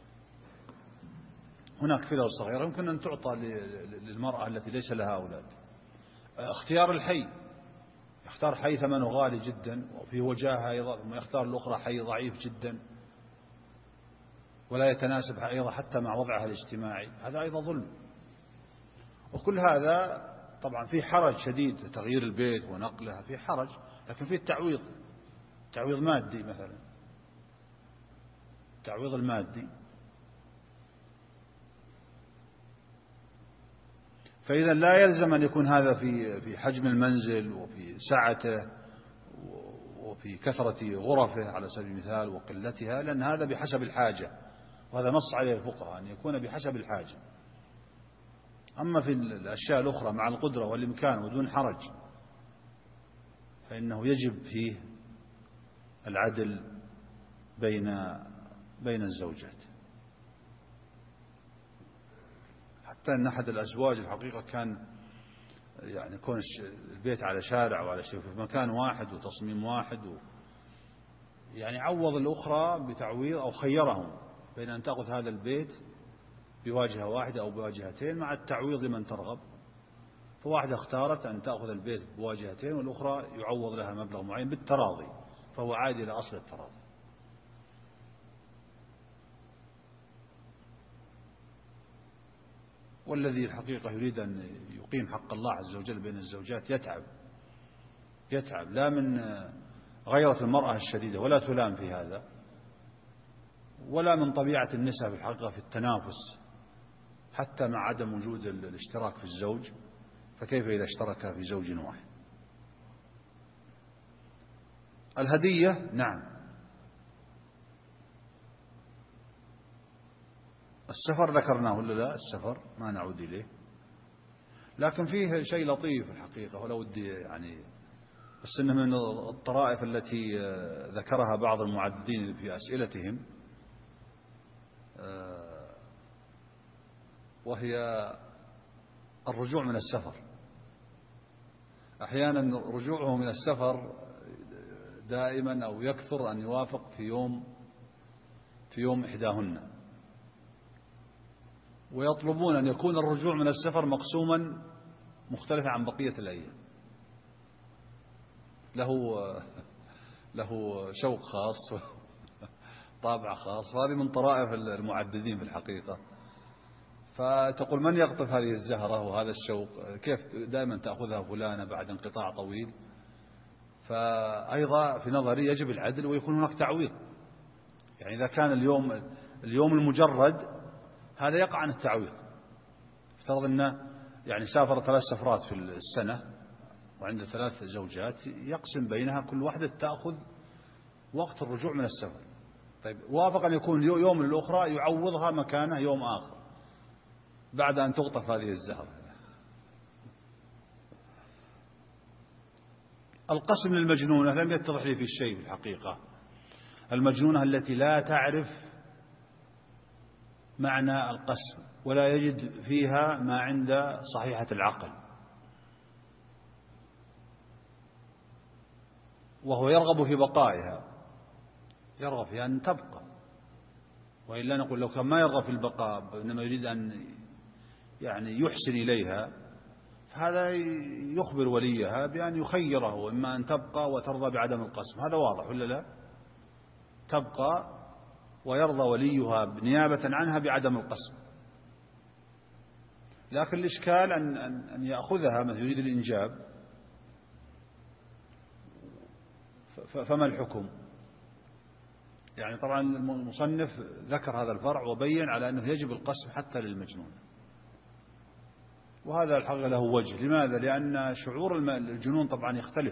S3: هناك فيلا صغيرة يمكن أن تعطى للمرأة التي ليس لها أولاد. اختيار الحي، يختار حي ثمنه غالي جدا وفي وجاهة أيضا، ثم يختار الأخرى حي ضعيف جدا ولا يتناسب أيضا حتى مع وضعها الاجتماعي، هذا أيضا ظلم. وكل هذا طبعا في حرج شديد، تغيير البيت ونقلها في حرج، لكن في تعويض مادي مثلا، التعويض المادي. فإذا لا يلزم أن يكون هذا في حجم المنزل وفي سعته وفي كثرة غرفه على سبيل المثال وقلتها، لأن هذا بحسب الحاجة، وهذا نص عليه الفقهاء أن يكون بحسب الحاجة. أما في الأشياء الأخرى مع القدرة والإمكان ودون حرج فإنه يجب فيه العدل بين الزوجات. حتى أن أحد الأزواج الحقيقة كان يعني يكون البيت على شارع وعلى شيء في مكان واحد وتصميم واحد، يعني عوض الأخرى بتعويض أو خيرهم بين أن تأخذ هذا البيت بواجهة واحدة أو بواجهتين مع التعويض لمن ترغب. فواحدة اختارت أن تأخذ البيت بواجهتين، والأخرى يعوض لها مبلغ معين بالتراضي، فهو عاد إلى أصل التراضي. والذي الحقيقة يريد أن يقيم حق الله عز وجل بين الزوجات يتعب لا من غيرة المرأة الشديدة، ولا تلام في هذا، ولا من طبيعة النساء في الحقيقة في التنافس، حتى مع عدم وجود الاشتراك في الزوج، فكيف إذا اشترك في زوج واحد؟ الهدية نعم. السفر ذكرناه ولا لا؟ السفر ما نعود إليه، لكن فيه شيء لطيف الحقيقة ولا ودي يعني، بس إنه من الطرائف التي ذكرها بعض المعدين في أسئلتهم، وهي الرجوع من السفر. أحيانا رجوعه من السفر دائما أو يكثر أن يوافق في يوم إحداهن، ويطلبون أن يكون الرجوع من السفر مقسوما مختلفا عن بقية الأيام، له شوق خاص طابع خاص، وهذه من طرائف المعددين في الحقيقة. فتقول من يقطف هذه الزهرة وهذا الشوق؟ كيف دائما تأخذها فلانة بعد انقطاع طويل؟ فأيضا في نظري يجب العدل ويكون هناك تعويض. يعني إذا كان اليوم المجرد هذا يقع عن التعويض، افترض أنه يعني سافر 3 سفرات في السنة وعنده 3 زوجات، يقسم بينها كل واحدة تأخذ وقت الرجوع من السفر. طيب وافق أن يكون يوم الأخرى يعوضها مكانه يوم آخر بعد أن تقطف هذه الزهرة. القسم للمجنونة لم يتضح لي في شيء في الحقيقة. المجنونة التي لا تعرف معنى القسم ولا يجد فيها ما عند صحيحة العقل، وهو يرغب في بقائها، يرغب في أن تبقى، وإلا نقول لو كان ما يرغب في البقاء إنما يريد أن يعني يحسن إليها، هذا يخبر وليها بأن يخيره، إما أن تبقى وترضى بعدم القسم، هذا واضح ولا لا؟ تبقى ويرضى وليها بنيابة عنها بعدم القسم. لكن الإشكال أن يأخذها مثل يريد الإنجاب، فما الحكم؟ يعني طبعا المصنف ذكر هذا الفرع وبين على أنه يجب القسم حتى للمجنون، وهذا الحقيقة له وجه. لماذا؟ لأن شعور الجنون طبعا يختلف،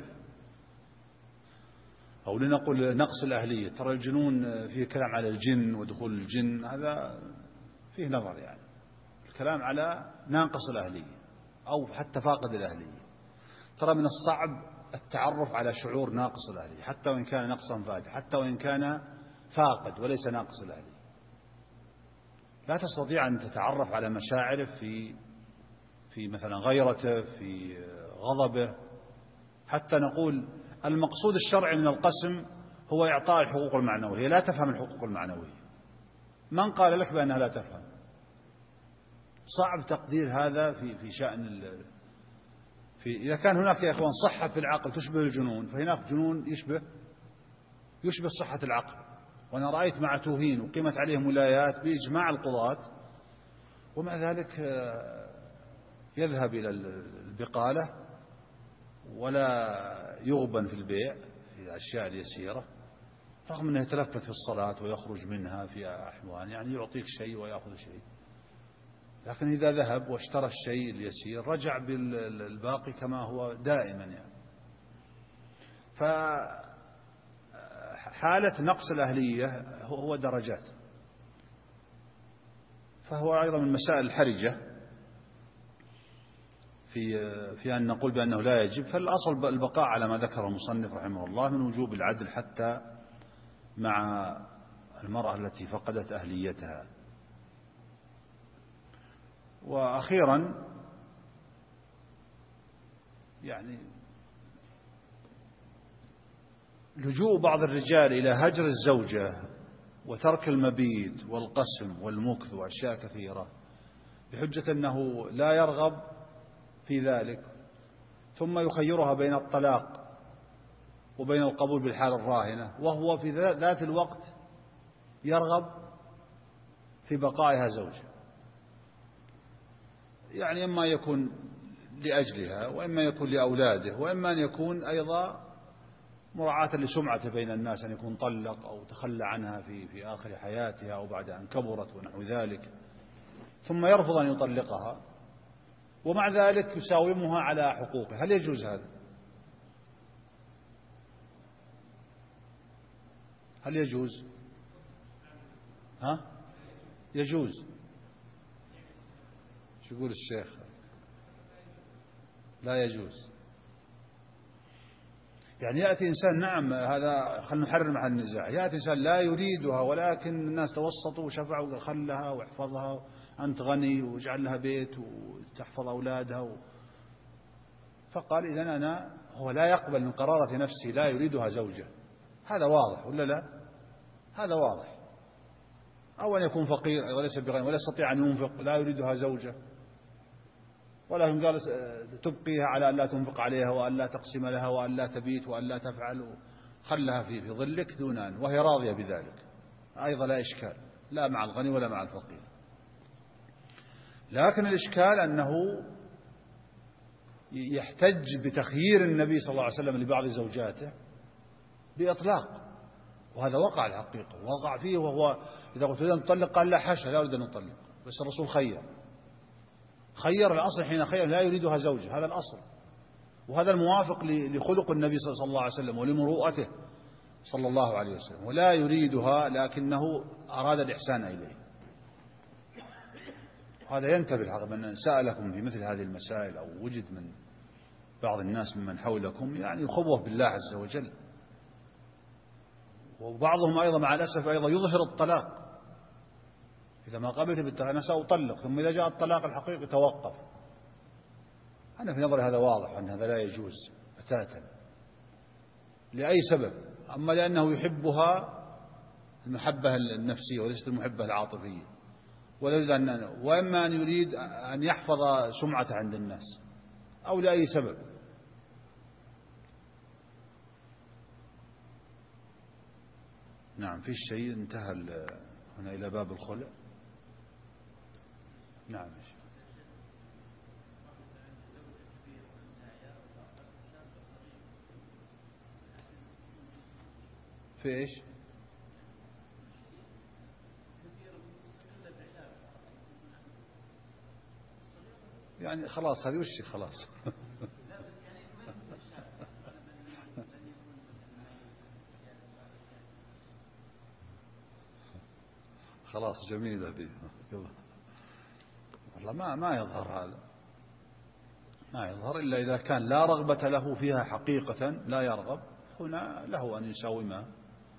S3: أو لنقول نقص الأهلية. ترى الجنون فيه كلام على الجن ودخول الجن، هذا فيه نظر، يعني الكلام على ناقص الأهلية أو حتى فاقد الأهلية. ترى من الصعب التعرف على شعور ناقص الأهلية حتى وإن كان نقصا فادح، حتى وإن كان فاقد وليس ناقص الأهلية. لا تستطيع أن تتعرف على مشاعره في مثلا غيرته، في غضبه. حتى نقول المقصود الشرعي من القسم هو إعطاء الحقوق المعنوية، لا تفهم الحقوق المعنوية. من قال لك بأنها لا تفهم؟ صعب تقدير هذا في شأن إذا كان هناك يا إخوان صحة في العقل تشبه الجنون، فهناك جنون يشبه صحة العقل. وأنا رأيت معتوهين وقيمت عليهم ولايات بإجماع القضاة، ومع ذلك يذهب إلى البقالة ولا يغبن في البيع في الأشياء اليسيرة، رغم أنه يتلفت في الصلاة ويخرج منها في أحوال، يعني يعطيك شيء ويأخذ شيء. لكن إذا ذهب واشترى الشيء اليسير رجع بالباقي كما هو دائما. يعني فحالة نقص الأهلية هو درجات، فهو أيضا من مسائل الحرجة في أن نقول بأنه لا يجب. فالأصل البقاء على ما ذكر المصنف رحمه الله من وجوب العدل حتى مع المرأة التي فقدت أهليتها. وأخيرا يعني لجوء بعض الرجال إلى هجر الزوجة وترك المبيت والقسم والمكث وأشياء كثيرة بحجة أنه لا يرغب في ذلك، ثم يخيرها بين الطلاق وبين القبول بالحال الراهنة، وهو في ذات الوقت يرغب في بقائها زوجة. يعني إما يكون لأجلها، وإما يكون لأولاده، وإما أن يكون أيضا مراعاة لسمعته بين الناس، أن يكون طلق أو تخلى عنها في آخر حياتها أو بعد أن كبرت ونحو ذلك، ثم يرفض أن يطلقها، ومع ذلك يساومها على حقوقه. هل يجوز هذا؟ هل يجوز؟ يجوز. شو يقول الشيخ؟ لا يجوز. يعني يأتي إنسان، نعم هذا خلنا نحرر مع النزاع، يأتي إنسان لا يريدها ولكن الناس توسطوا وشفعوا وقال خلها واحفظها، أنت غني واجعل لها بيت وتحفظ أولادها فقال إذن هو لا يقبل من قرارة نفسه، لا يريدها زوجة. هذا واضح ولا لا؟ هذا واضح. أو أن يكون فقير وليس بغني ولا يستطيع أن ينفق، لا يريدها زوجة، ولا قال تبقيها على أن لا تنفق عليها وأن لا تقسم لها وأن لا تبيت وأن لا تفعل، خلها في ظلك دون أن، وهي راضية بذلك، أيضا لا إشكال، لا مع الغني ولا مع الفقير. لكن الإشكال أنه يحتج بتخيير النبي صلى الله عليه وسلم لبعض زوجاته بإطلاق، وهذا وقع الحقيقة، وقع فيه. وهو إذا قلت له نطلق قال لا حاشا لا أريد أن نطلق، بس الرسول خير الأصل حين خير لا يريدها زوجة، هذا الأصل، وهذا الموافق لخلق النبي صلى الله عليه وسلم ولمروءته صلى الله عليه وسلم، ولا يريدها لكنه أراد الإحسان إليه. هذا ينتبه الحق من سألكم في مثل هذه المسائل أو وجد من بعض الناس ممن حولكم يعني يخوف بالله عز وجل، وبعضهم أيضا مع الأسف أيضا يظهر الطلاق، إذا ما قبلت بالطلاق أنا سأطلق، ثم إذا جاء الطلاق الحقيقي توقف. أنا في نظري هذا واضح أن هذا لا يجوز بتاتا لأي سبب، أما لأنه يحبها المحبة النفسية وليست المحبة العاطفية، وإما أن يريد أن يحفظ سمعته عند الناس أو لأي سبب. نعم، في شيء انتهى هنا إلى باب الخلع. نعم. في إيش؟ يعني خلاص هذه وش خلاص. خلاص جميلة دي. والله ما يظهر هذا، ما يظهر إلا إذا كان لا رغبة له فيها حقيقة، لا يرغب، هنا له أن يساومها،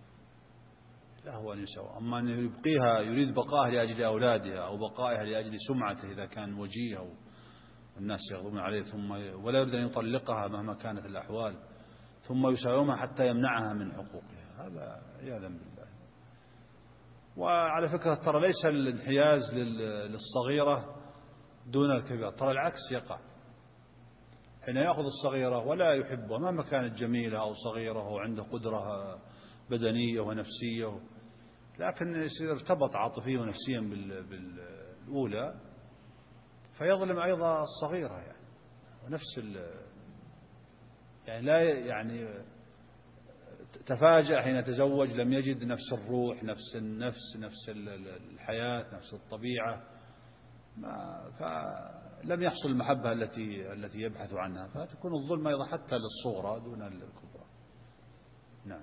S3: له أن يساوم. أما أن يبقيها يريد بقائها لأجل أولادها أو بقائها لأجل سمعته إذا كان وجيه والناس يغضبون عليه، ثم ولا يريد أن يطلقها مهما كانت الأحوال، ثم يساومها حتى يمنعها من حقوقها، هذا عياذا بالله. وعلى فكرة ترى ليس الانحياز للصغيرة دون الكبيرة، ترى العكس يقع. حين يأخذ الصغيرة ولا يحبها مهما كانت جميلة أو صغيرة وعنده قدرة بدنية ونفسية، لكن يصير ارتبط عاطفيا ونفسيا بالأولى، فيظلم أيضا الصغيرة يعني. ونفس يعني لا يعني تفاجأ حين تزوج لم يجد نفس الروح، نفس النفس، نفس الحياة، نفس الطبيعة، فلم يحصل المحبة التي يبحث عنها، فتكون الظلم أيضا حتى للصغرى دون الكبرى. نعم.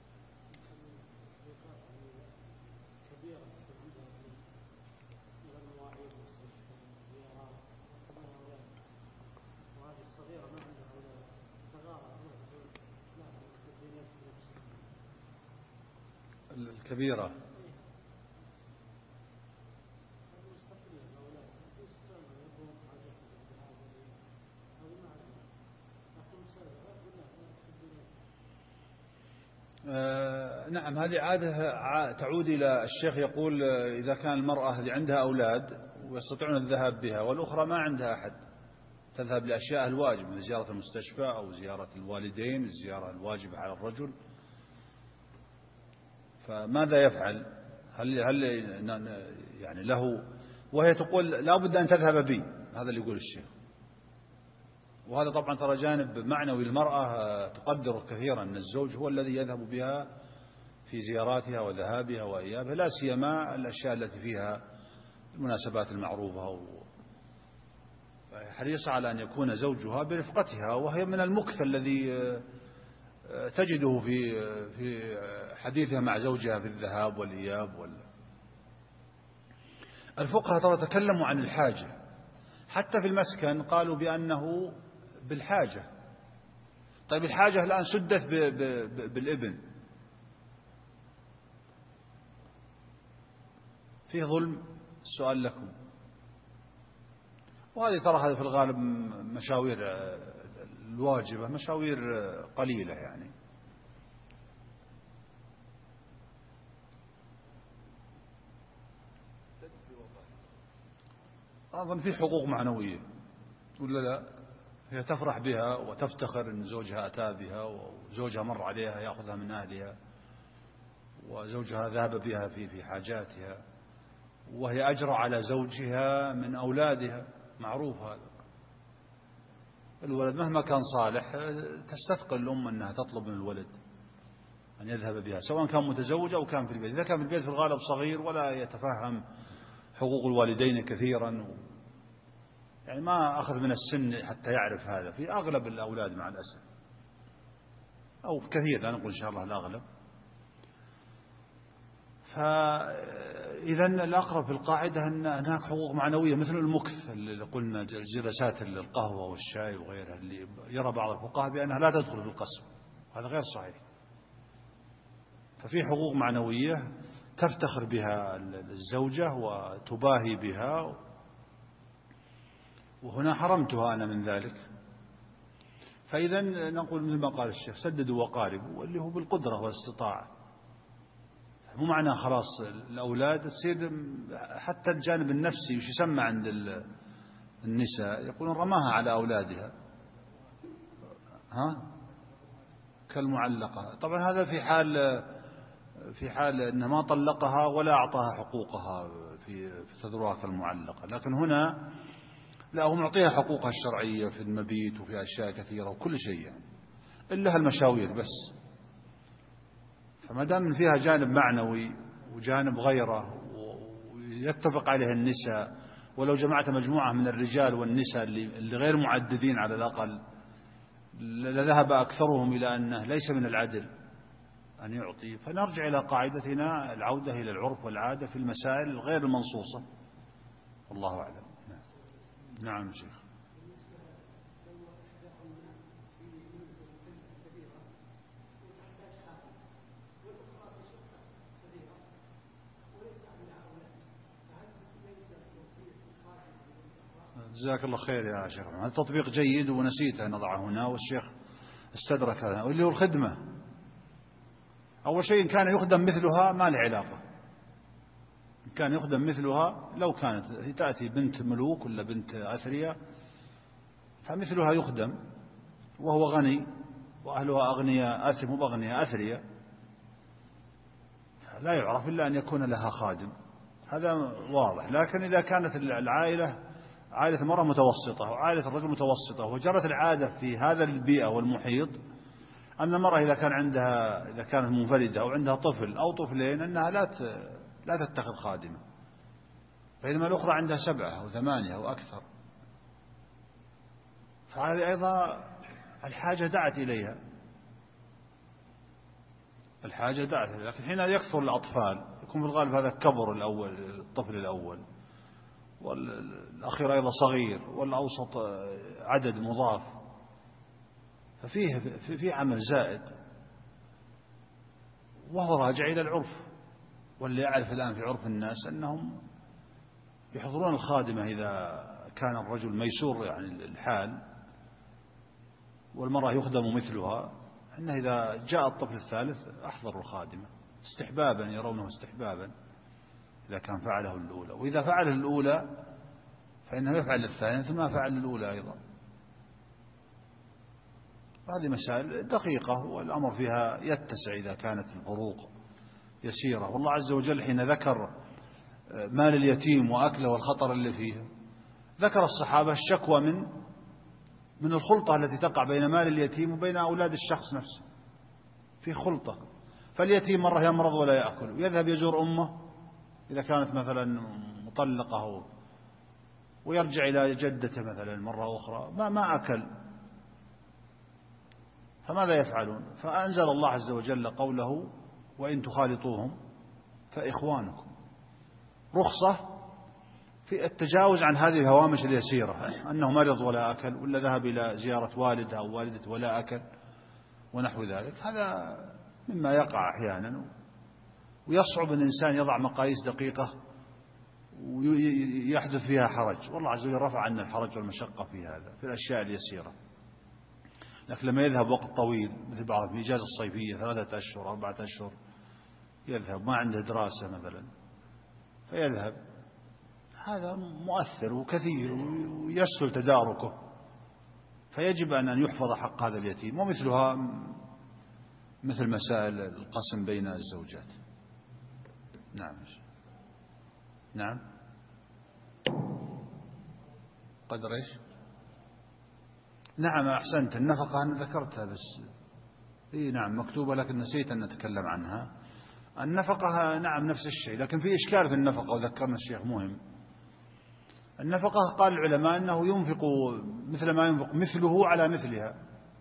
S3: الكبيرة نعم، هذه عادة تعود إلى الشيخ يقول إذا كان المرأة اللي عندها أولاد ويستطيعون الذهاب بها والأخرى ما عندها أحد، تذهب لأشياء الواجب مثل زيارة المستشفى أو زيارة الوالدين، الزيارة الواجبة على الرجل، فماذا يفعل؟ هل يعني له، وهي تقول لا بد أن تذهب بي، هذا اللي يقول الشيخ. وهذا طبعا ترى جانب معنوي للمرأة تقدره كثيرا، أن الزوج هو الذي يذهب بها في زياراتها وذهابها وإيابها، لا سيما الأشياء التي فيها المناسبات المعروفة، حريصة على أن يكون زوجها برفقتها، وهي من المكث الذي تجده في حديثها مع زوجها في الذهاب والإياب الفقهاء ترى تكلموا عن الحاجة، حتى في المسكن قالوا بأنه بالحاجة. طيب الحاجة الآن سدت بالابن، فيه ظلم؟ السؤال لكم. وهذه ترى هذا في الغالب مشاوير الواجبة، مشاوير قليلة يعني. أظن في حقوق معنوية ولا لا؟ هي تفرح بها وتفتخر أن زوجها أتى بها، وزوجها مر عليها يأخذها من أهلها، وزوجها ذهب بها في حاجاتها، وهي أجرى على زوجها من أولادها، معروف هذا. الولد مهما كان صالح تستثقل الأم أنها تطلب من الولد أن يذهب بها، سواء كان متزوج أو كان في البيت. إذا كان في البيت في الغالب صغير ولا يتفهم حقوق الوالدين كثيرا، يعني ما أخذ من السن حتى يعرف هذا في أغلب الأولاد مع الأسف، أو كثير، لا نقول إن شاء الله الأغلب. فإذا الأقرب في القاعدة أن هناك حقوق معنوية مثل المكث اللي قلنا، جلسات القهوة والشاي وغيرها، اللي يرى بعض الفقهاء بأنها لا تدخل في القسم، هذا غير صحيح. ففي حقوق معنوية تفتخر بها الزوجة وتباهي بها، وهنا حرمتها أنا من ذلك. فإذا نقول مثل ما قال الشيخ سددوا وقاربوا، واللي هو بالقدرة والاستطاعة، مو معنى خلاص الأولاد تصير حتى الجانب النفسي وش يسمى عند النساء، يقولون رماها على أولادها، ها كالمعلقة. طبعا هذا في حال أنه ما طلقها ولا أعطاها حقوقها في تذروها كالمعلقة، لكن هنا لا، هو معطيها حقوقها الشرعية في المبيت وفي أشياء كثيرة وكل شيء يعني، إلا المشاوير بس. فما دام فيها جانب معنوي وجانب غيره ويتفق عليه النساء، ولو جمعت مجموعة من الرجال والنساء اللي غير معددين على الأقل لذهب أكثرهم إلى أنه ليس من العدل أن يعطي. فنرجع إلى قاعدتنا العودة إلى العرف والعادة في المسائل الغير المنصوصة، والله أعلم. نعم شيخ. جزاك الله خير يا شيخ. هذا تطبيق جيد ونسيت أن أضعه هنا والشيخ استدرك هذا، واللي هو الخدمة. أول شيء إن كان يخدم مثلها ما له علاقة، إن كان يخدم مثلها لو كانت تأتي بنت ملوك ولا بنت أثرياء فمثلها يخدم وهو غني وأهلها أغنياء، أثم وأغنياء أثرياء، لا يعرف إلا أن يكون لها خادم، هذا واضح. لكن إذا كانت العائلة عائلة المرأة متوسطة وعائلة الرجل متوسطة، وجرت العادة في هذا البيئة والمحيط أن المرأة إذا كانت منفردة أو عندها طفل أو طفلين أنها لا تتخذ خادمة، بينما الأخرى عندها 7 أو 8 أو أكثر. فهذه أيضا الحاجة دعت إليها، لكن حين يكثر الأطفال يكون في الغالب هذا كبر الطفل الأول، والأخير أيضا صغير، والأوسط عدد مضاف، ففيه عمل زائد، وهو راجع إلى العرف. واللي يعرف الآن في عرف الناس أنهم يحضرون الخادمة إذا كان الرجل ميسور يعني الحال والمرأة يخدم مثلها، أنه إذا جاء الطفل الثالث أحضروا الخادمة استحبابا، يرونه استحبابا إذا كان فعله الأولى، وإذا فعله الأولى فإنه يفعل الثانية ثم فعل الأولى أيضا. هذه مسائل دقيقة والأمر فيها يتسع إذا كانت الفروق يسيرة. والله عز وجل حين ذكر مال اليتيم وأكله والخطر اللي فيه، ذكر الصحابة الشكوى من الخلطة التي تقع بين مال اليتيم وبين أولاد الشخص نفسه، في خلطة. فاليتيم مرة يمرض ولا يأكل ويذهب يزور أمه إذا كانت مثلا مطلقة، ويرجع إلى جدته مثلا مرة أخرى ما أكل، فماذا يفعلون؟ فأنزل الله عز وجل قوله وإن تخالطوهم فإخوانكم، رخصة في التجاوز عن هذه الهوامش اليسيرة، أنه مرض ولا أكل، ولا ذهب إلى زيارة والده أو والدته ولا أكل ونحو ذلك. هذا مما يقع أحيانا، ويصعب أن الإنسان يضع مقاييس دقيقة ويحدث فيها حرج. والله عز وجل رفع عنا الحرج والمشقة في هذا في الأشياء اليسيرة. لكن لما يذهب وقت طويل مثل بعض في الإجازة الصيفية 3 أشهر 4 أشهر يذهب، ما عنده دراسة مثلا فيذهب، هذا مؤثر وكثير ويسهل تداركه، فيجب أن يحفظ حق هذا اليتيم. ومثلها مثل مسائل القسم بين الزوجات. نعم قدر إيش؟ نعم أحسنت، النفقة أنا ذكرتها بس نعم مكتوبة لكن نسيت أن نتكلم عنها. النفقة نعم نفس الشيء، لكن في إشكال في النفقة وذكرنا الشيخ مهم. النفقة قال العلماء أنه ينفق مثل ما ينفق مثله على مثلها،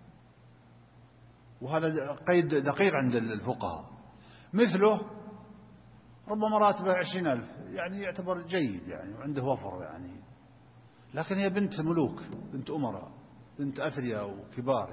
S3: وهذا قيد دقيق عند الفقهاء. مثله ربما راتبه 20,000 يعني يعتبر جيد يعني وعنده وفر يعني، لكن هي بنت ملوك، بنت أمراء، بنت أثرياء وكبار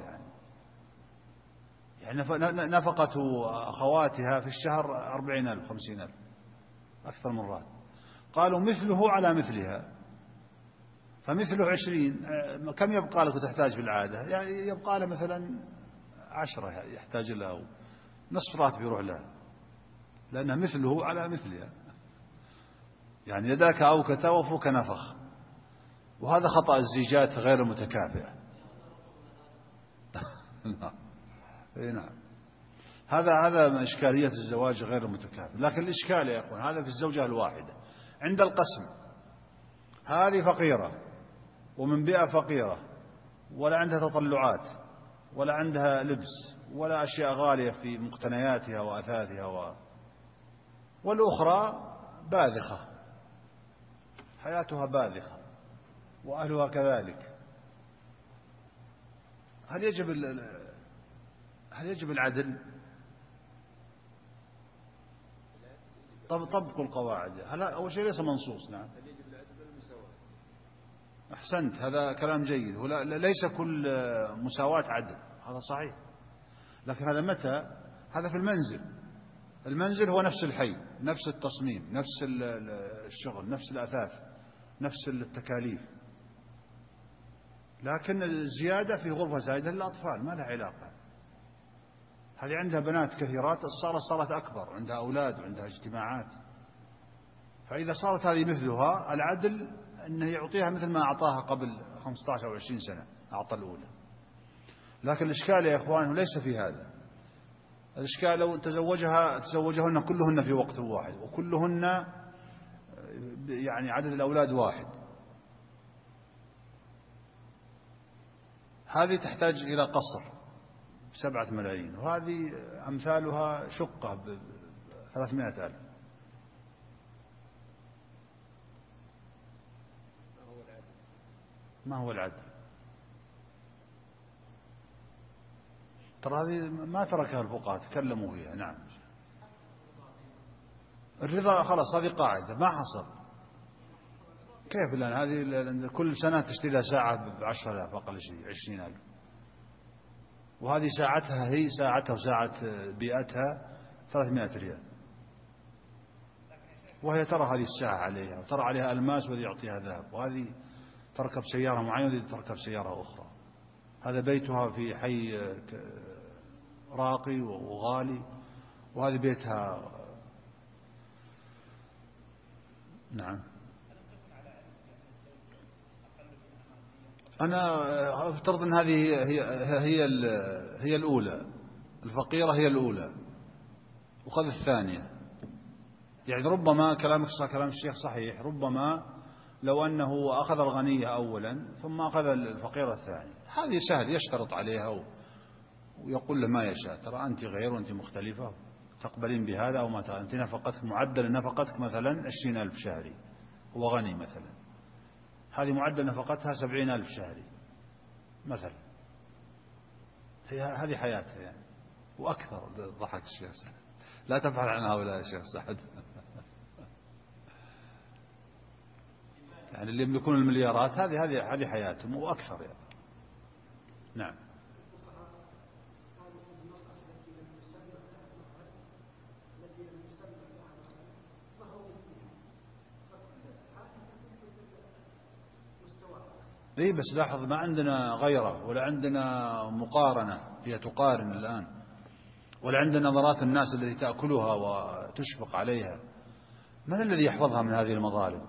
S3: يعني نفقة أخواتها في الشهر 40,000 50,000 أكثر من راتب. قالوا مثله على مثلها، فمثله 20 كم يبقى لك تحتاج في العادة؟ يعني يبقى له مثلا 10 يحتاج له، نصف راتب يروح له، لأنه مثله على مثلها، يعني يداك أوكت وفوك نفخ. وهذا خطأ الزيجات غير المتكافئة. نعم. هذا إشكالية الزواج غير المتكافل. لكن الإشكال يا أخوان هذا في الزوجة الواحدة عند القسم، هذه فقيرة ومن بيئة فقيرة ولا عندها تطلعات ولا عندها لبس ولا أشياء غالية في مقتنياتها وأثاثها والأخرى باذخة، حياتها باذخة وأهلها كذلك. هل يجب العدل؟ طبقوا القواعد. هذا أول شيء ليس منصوص. نعم أحسنت، هذا كلام جيد. ليس كل مساواة عدل، هذا صحيح. لكن هذا متى؟ هذا في المنزل هو نفس الحي، نفس التصميم، نفس الشغل، نفس الأثاث، نفس التكاليف. لكن الزيادة في غرفة زائدة للأطفال ما لها علاقة. هذه عندها بنات كثيرات صارت أكبر، عندها أولاد وعندها اجتماعات. فإذا صارت هذه مثلها، العدل أنه يعطيها مثل ما أعطاها قبل 15 أو 20 سنة أعطى الأولى. لكن الإشكال يا إخوان ليس في هذا. الإشكال لو تزوجهن كلهن في وقت واحد وكلهن يعني عدد الأولاد واحد، هذه تحتاج إلى قصر ب7 ملايين، وهذه أمثالها شقة ب300,000. ما هو العدل؟ ترى هذه ما تركها الفقهاء، تكلموا فيها. نعم الرضا خلاص هذه قاعدة ما حصل. كيف؟ لأن هذه كل سنة تشتري لها ساعة ب10,000 أقل شيء 20,000، وهذه ساعتها هي ساعتها وساعة بيئتها 300 ريال، وهي ترى هذه الساعة عليها وترى عليها ألماس وذي يعطيها ذهب، وهذه تركب سيارة معينة وذي تركب سيارة أخرى. هذا بيتها في حي راقي وغالي، وهذه بيتها. نعم أنا أفترض أن هذه هي الأولى، الفقيرة هي الأولى وخذ الثانية. يعني ربما كلامك كلام الشيخ صحيح، ربما لو أنه أخذ الغنية أولا ثم أخذ الفقيرة الثانية، هذه سهل يشترط عليها ويقول له ما يشاء، ترى أنت غير وأنت مختلفة، تقبلين بهذا أو ما أنت نفقتك معدل نفقتك مثلا 20,000 شهري، هو غني مثلا، هذه معدل نفقتها 70,000 شهري مثلا. هذه حياتها يعني وأكثر. ضحك الشيخ سعد، لا تبحث عن هؤلاء يا شيخ سعد. يعني اللي يملكون المليارات هذه حياتهم وأكثر يعني. نعم إيه بس لاحظ ما عندنا غيره ولا عندنا مقارنة هي تقارن الآن، ولا عندنا نظرات الناس التي تأكلها وتشفق عليها. من الذي يحفظها من هذه المظالم؟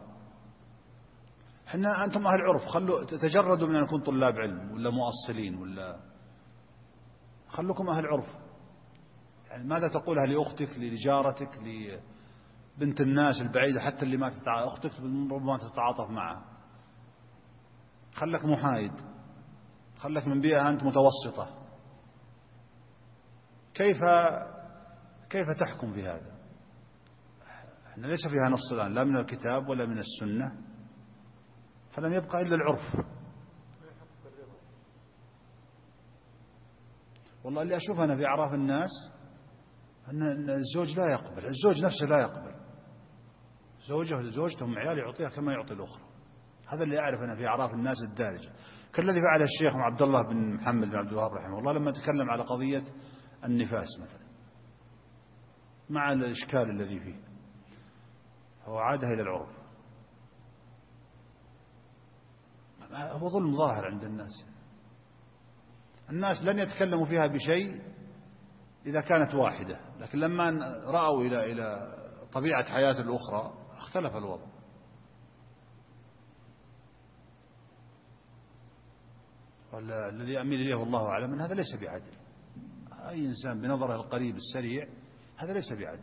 S3: أنتم أهل عرف، تجردوا من أن يكون طلاب علم ولا مؤصلين ولا، خلوكم أهل عرف. يعني ماذا تقولها لأختك، لجارتك، لبنت الناس البعيدة، حتى اللي ما أختك ربما تتعاطف معها. خلك محايد، خلك من بيئة أنت متوسطة. كيف تحكم في هذا؟ احنا ليس فيها نص الآن لا من الكتاب ولا من السنة، فلم يبقى إلا العرف. والله اللي أشوف أنا في أعراف الناس أن الزوج لا يقبل، الزوج نفسه لا يقبل زوجته عيال يعطيها كما يعطي الأخرى. هذا اللي أعرف أنا في أعراف الناس الدارجة، كالذي فعله الشيخ عبد الله بن محمد بن عبد الوهاب رحمه الله لما تكلم على قضية النفاس مثلا، مع الإشكال الذي فيه، هو عادها إلى العرف. هو ظلم ظاهر عند الناس لن يتكلموا فيها بشيء إذا كانت واحدة، لكن لما رأوا إلى طبيعة حياة الأخرى اختلف الوضع. والذي أميل إليه والله أعلم أن هذا ليس بعدل. أي إنسان بنظره القريب السريع هذا ليس بعدل.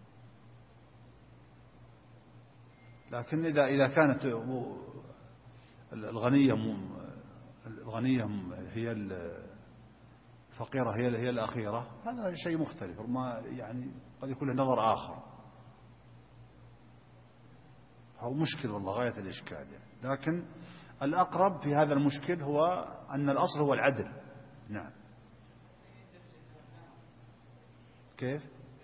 S3: لكن إذا كانت الغنية هي الفقيرة هي الأخيرة، هذا شيء مختلف، ما يعني قد يكون له نظر آخر، هو مشكل والله غاية الإشكال يعني. لكن الأقرب في هذا المشكل هو أن الأصل هو العدل. نعم. كيف؟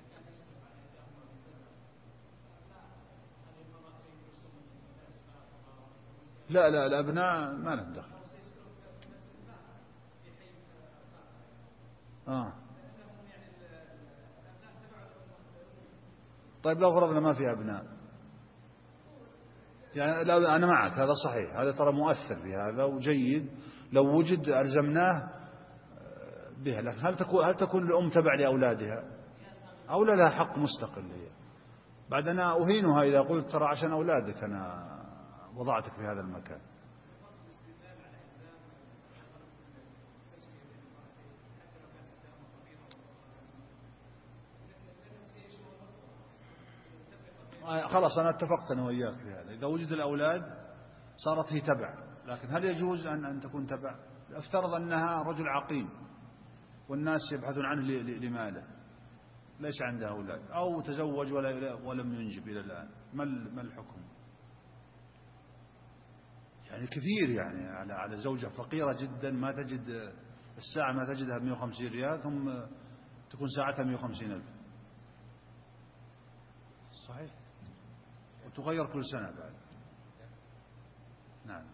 S3: لا الأبناء ما لهم دخل. طيب لو فرضنا ما في أبناء، يعني أنا معك، هذا صحيح، هذا ترى مؤثر في هذا وجيد، لو وجد ألزمناه بها. لكن هل تكون الأم تبع لأولادها أو لا لها حق مستقل هي؟ بعد أنا أهينها إذا قلت ترى عشان أولادك أنا وضعتك في هذا المكان. خلاص أنا اتفقت أنا وإياك في هذا. إذا وجد الأولاد صارت هي تبع، لكن هل يجوز أن تكون تبع؟ افترض أنها رجل عقيم والناس يبحثون عنه لماله، ليس عنده أولاد، أو تزوج ولم ينجب إلى الآن، ما الحكم؟ يعني كثير يعني على زوجة فقيرة جدا ما تجد الساعة ما تجدها 150 ريال، ثم تكون ساعتها 150,000. صحيح، وتغير كل سنة بعد. نعم.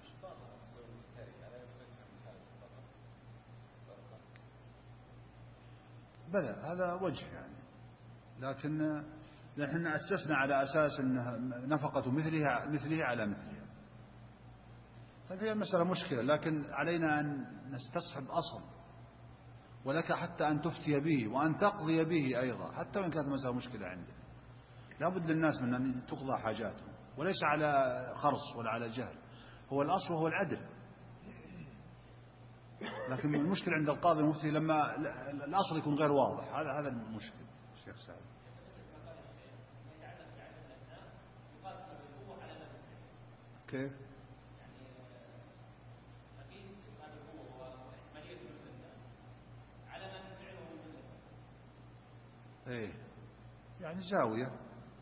S3: بلى هذا وجه يعني، لكن نحن أسسنا على أساس أن نفقة مثله على مثلها، هذه المسألة مشكلة، لكن علينا أن نستصحب أصل، ولك حتى أن تفتي به وأن تقضي به أيضا، حتى وإن كانت المسألة مشكلة عندك. لا بد للناس من أن تقضى حاجاتهم، وليس على خرص ولا على جهل، هو الأصل وهو العدل. لكن المشكلة عند القاضي المفتي لما الأصل يكون غير واضح، هذا المشكل. الشيخ سعد كيف؟ ايه يعني زاوية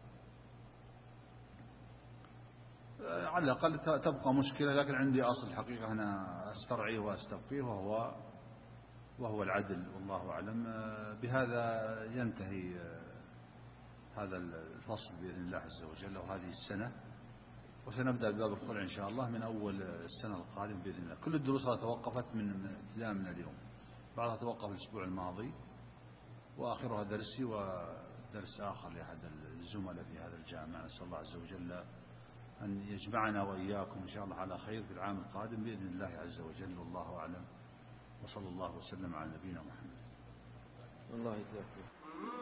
S3: على الأقل تبقى مشكلة، لكن عندي أصل حقيقة أنا أسترعيه وأستبقيه وهو العدل، والله أعلم. بهذا ينتهي هذا الفصل بإذن الله عز وجل وهذه السنة، وسنبدأ بباب الخلع إن شاء الله من أول السنة القادمة بإذن الله. كل الدروس توقفت من ابتداء من اليوم، بعضها توقف الأسبوع الماضي، وآخرها درسي ودرس آخر لأحد الزملاء في هذا الجامع. نسأل الله عز وجل أن يجمعنا وإياكم إن شاء الله على خير في العام القادم بإذن الله عز وجل، والله أعلم، وصلى الله وسلم على نبينا محمد.
S2: الله يجزاك.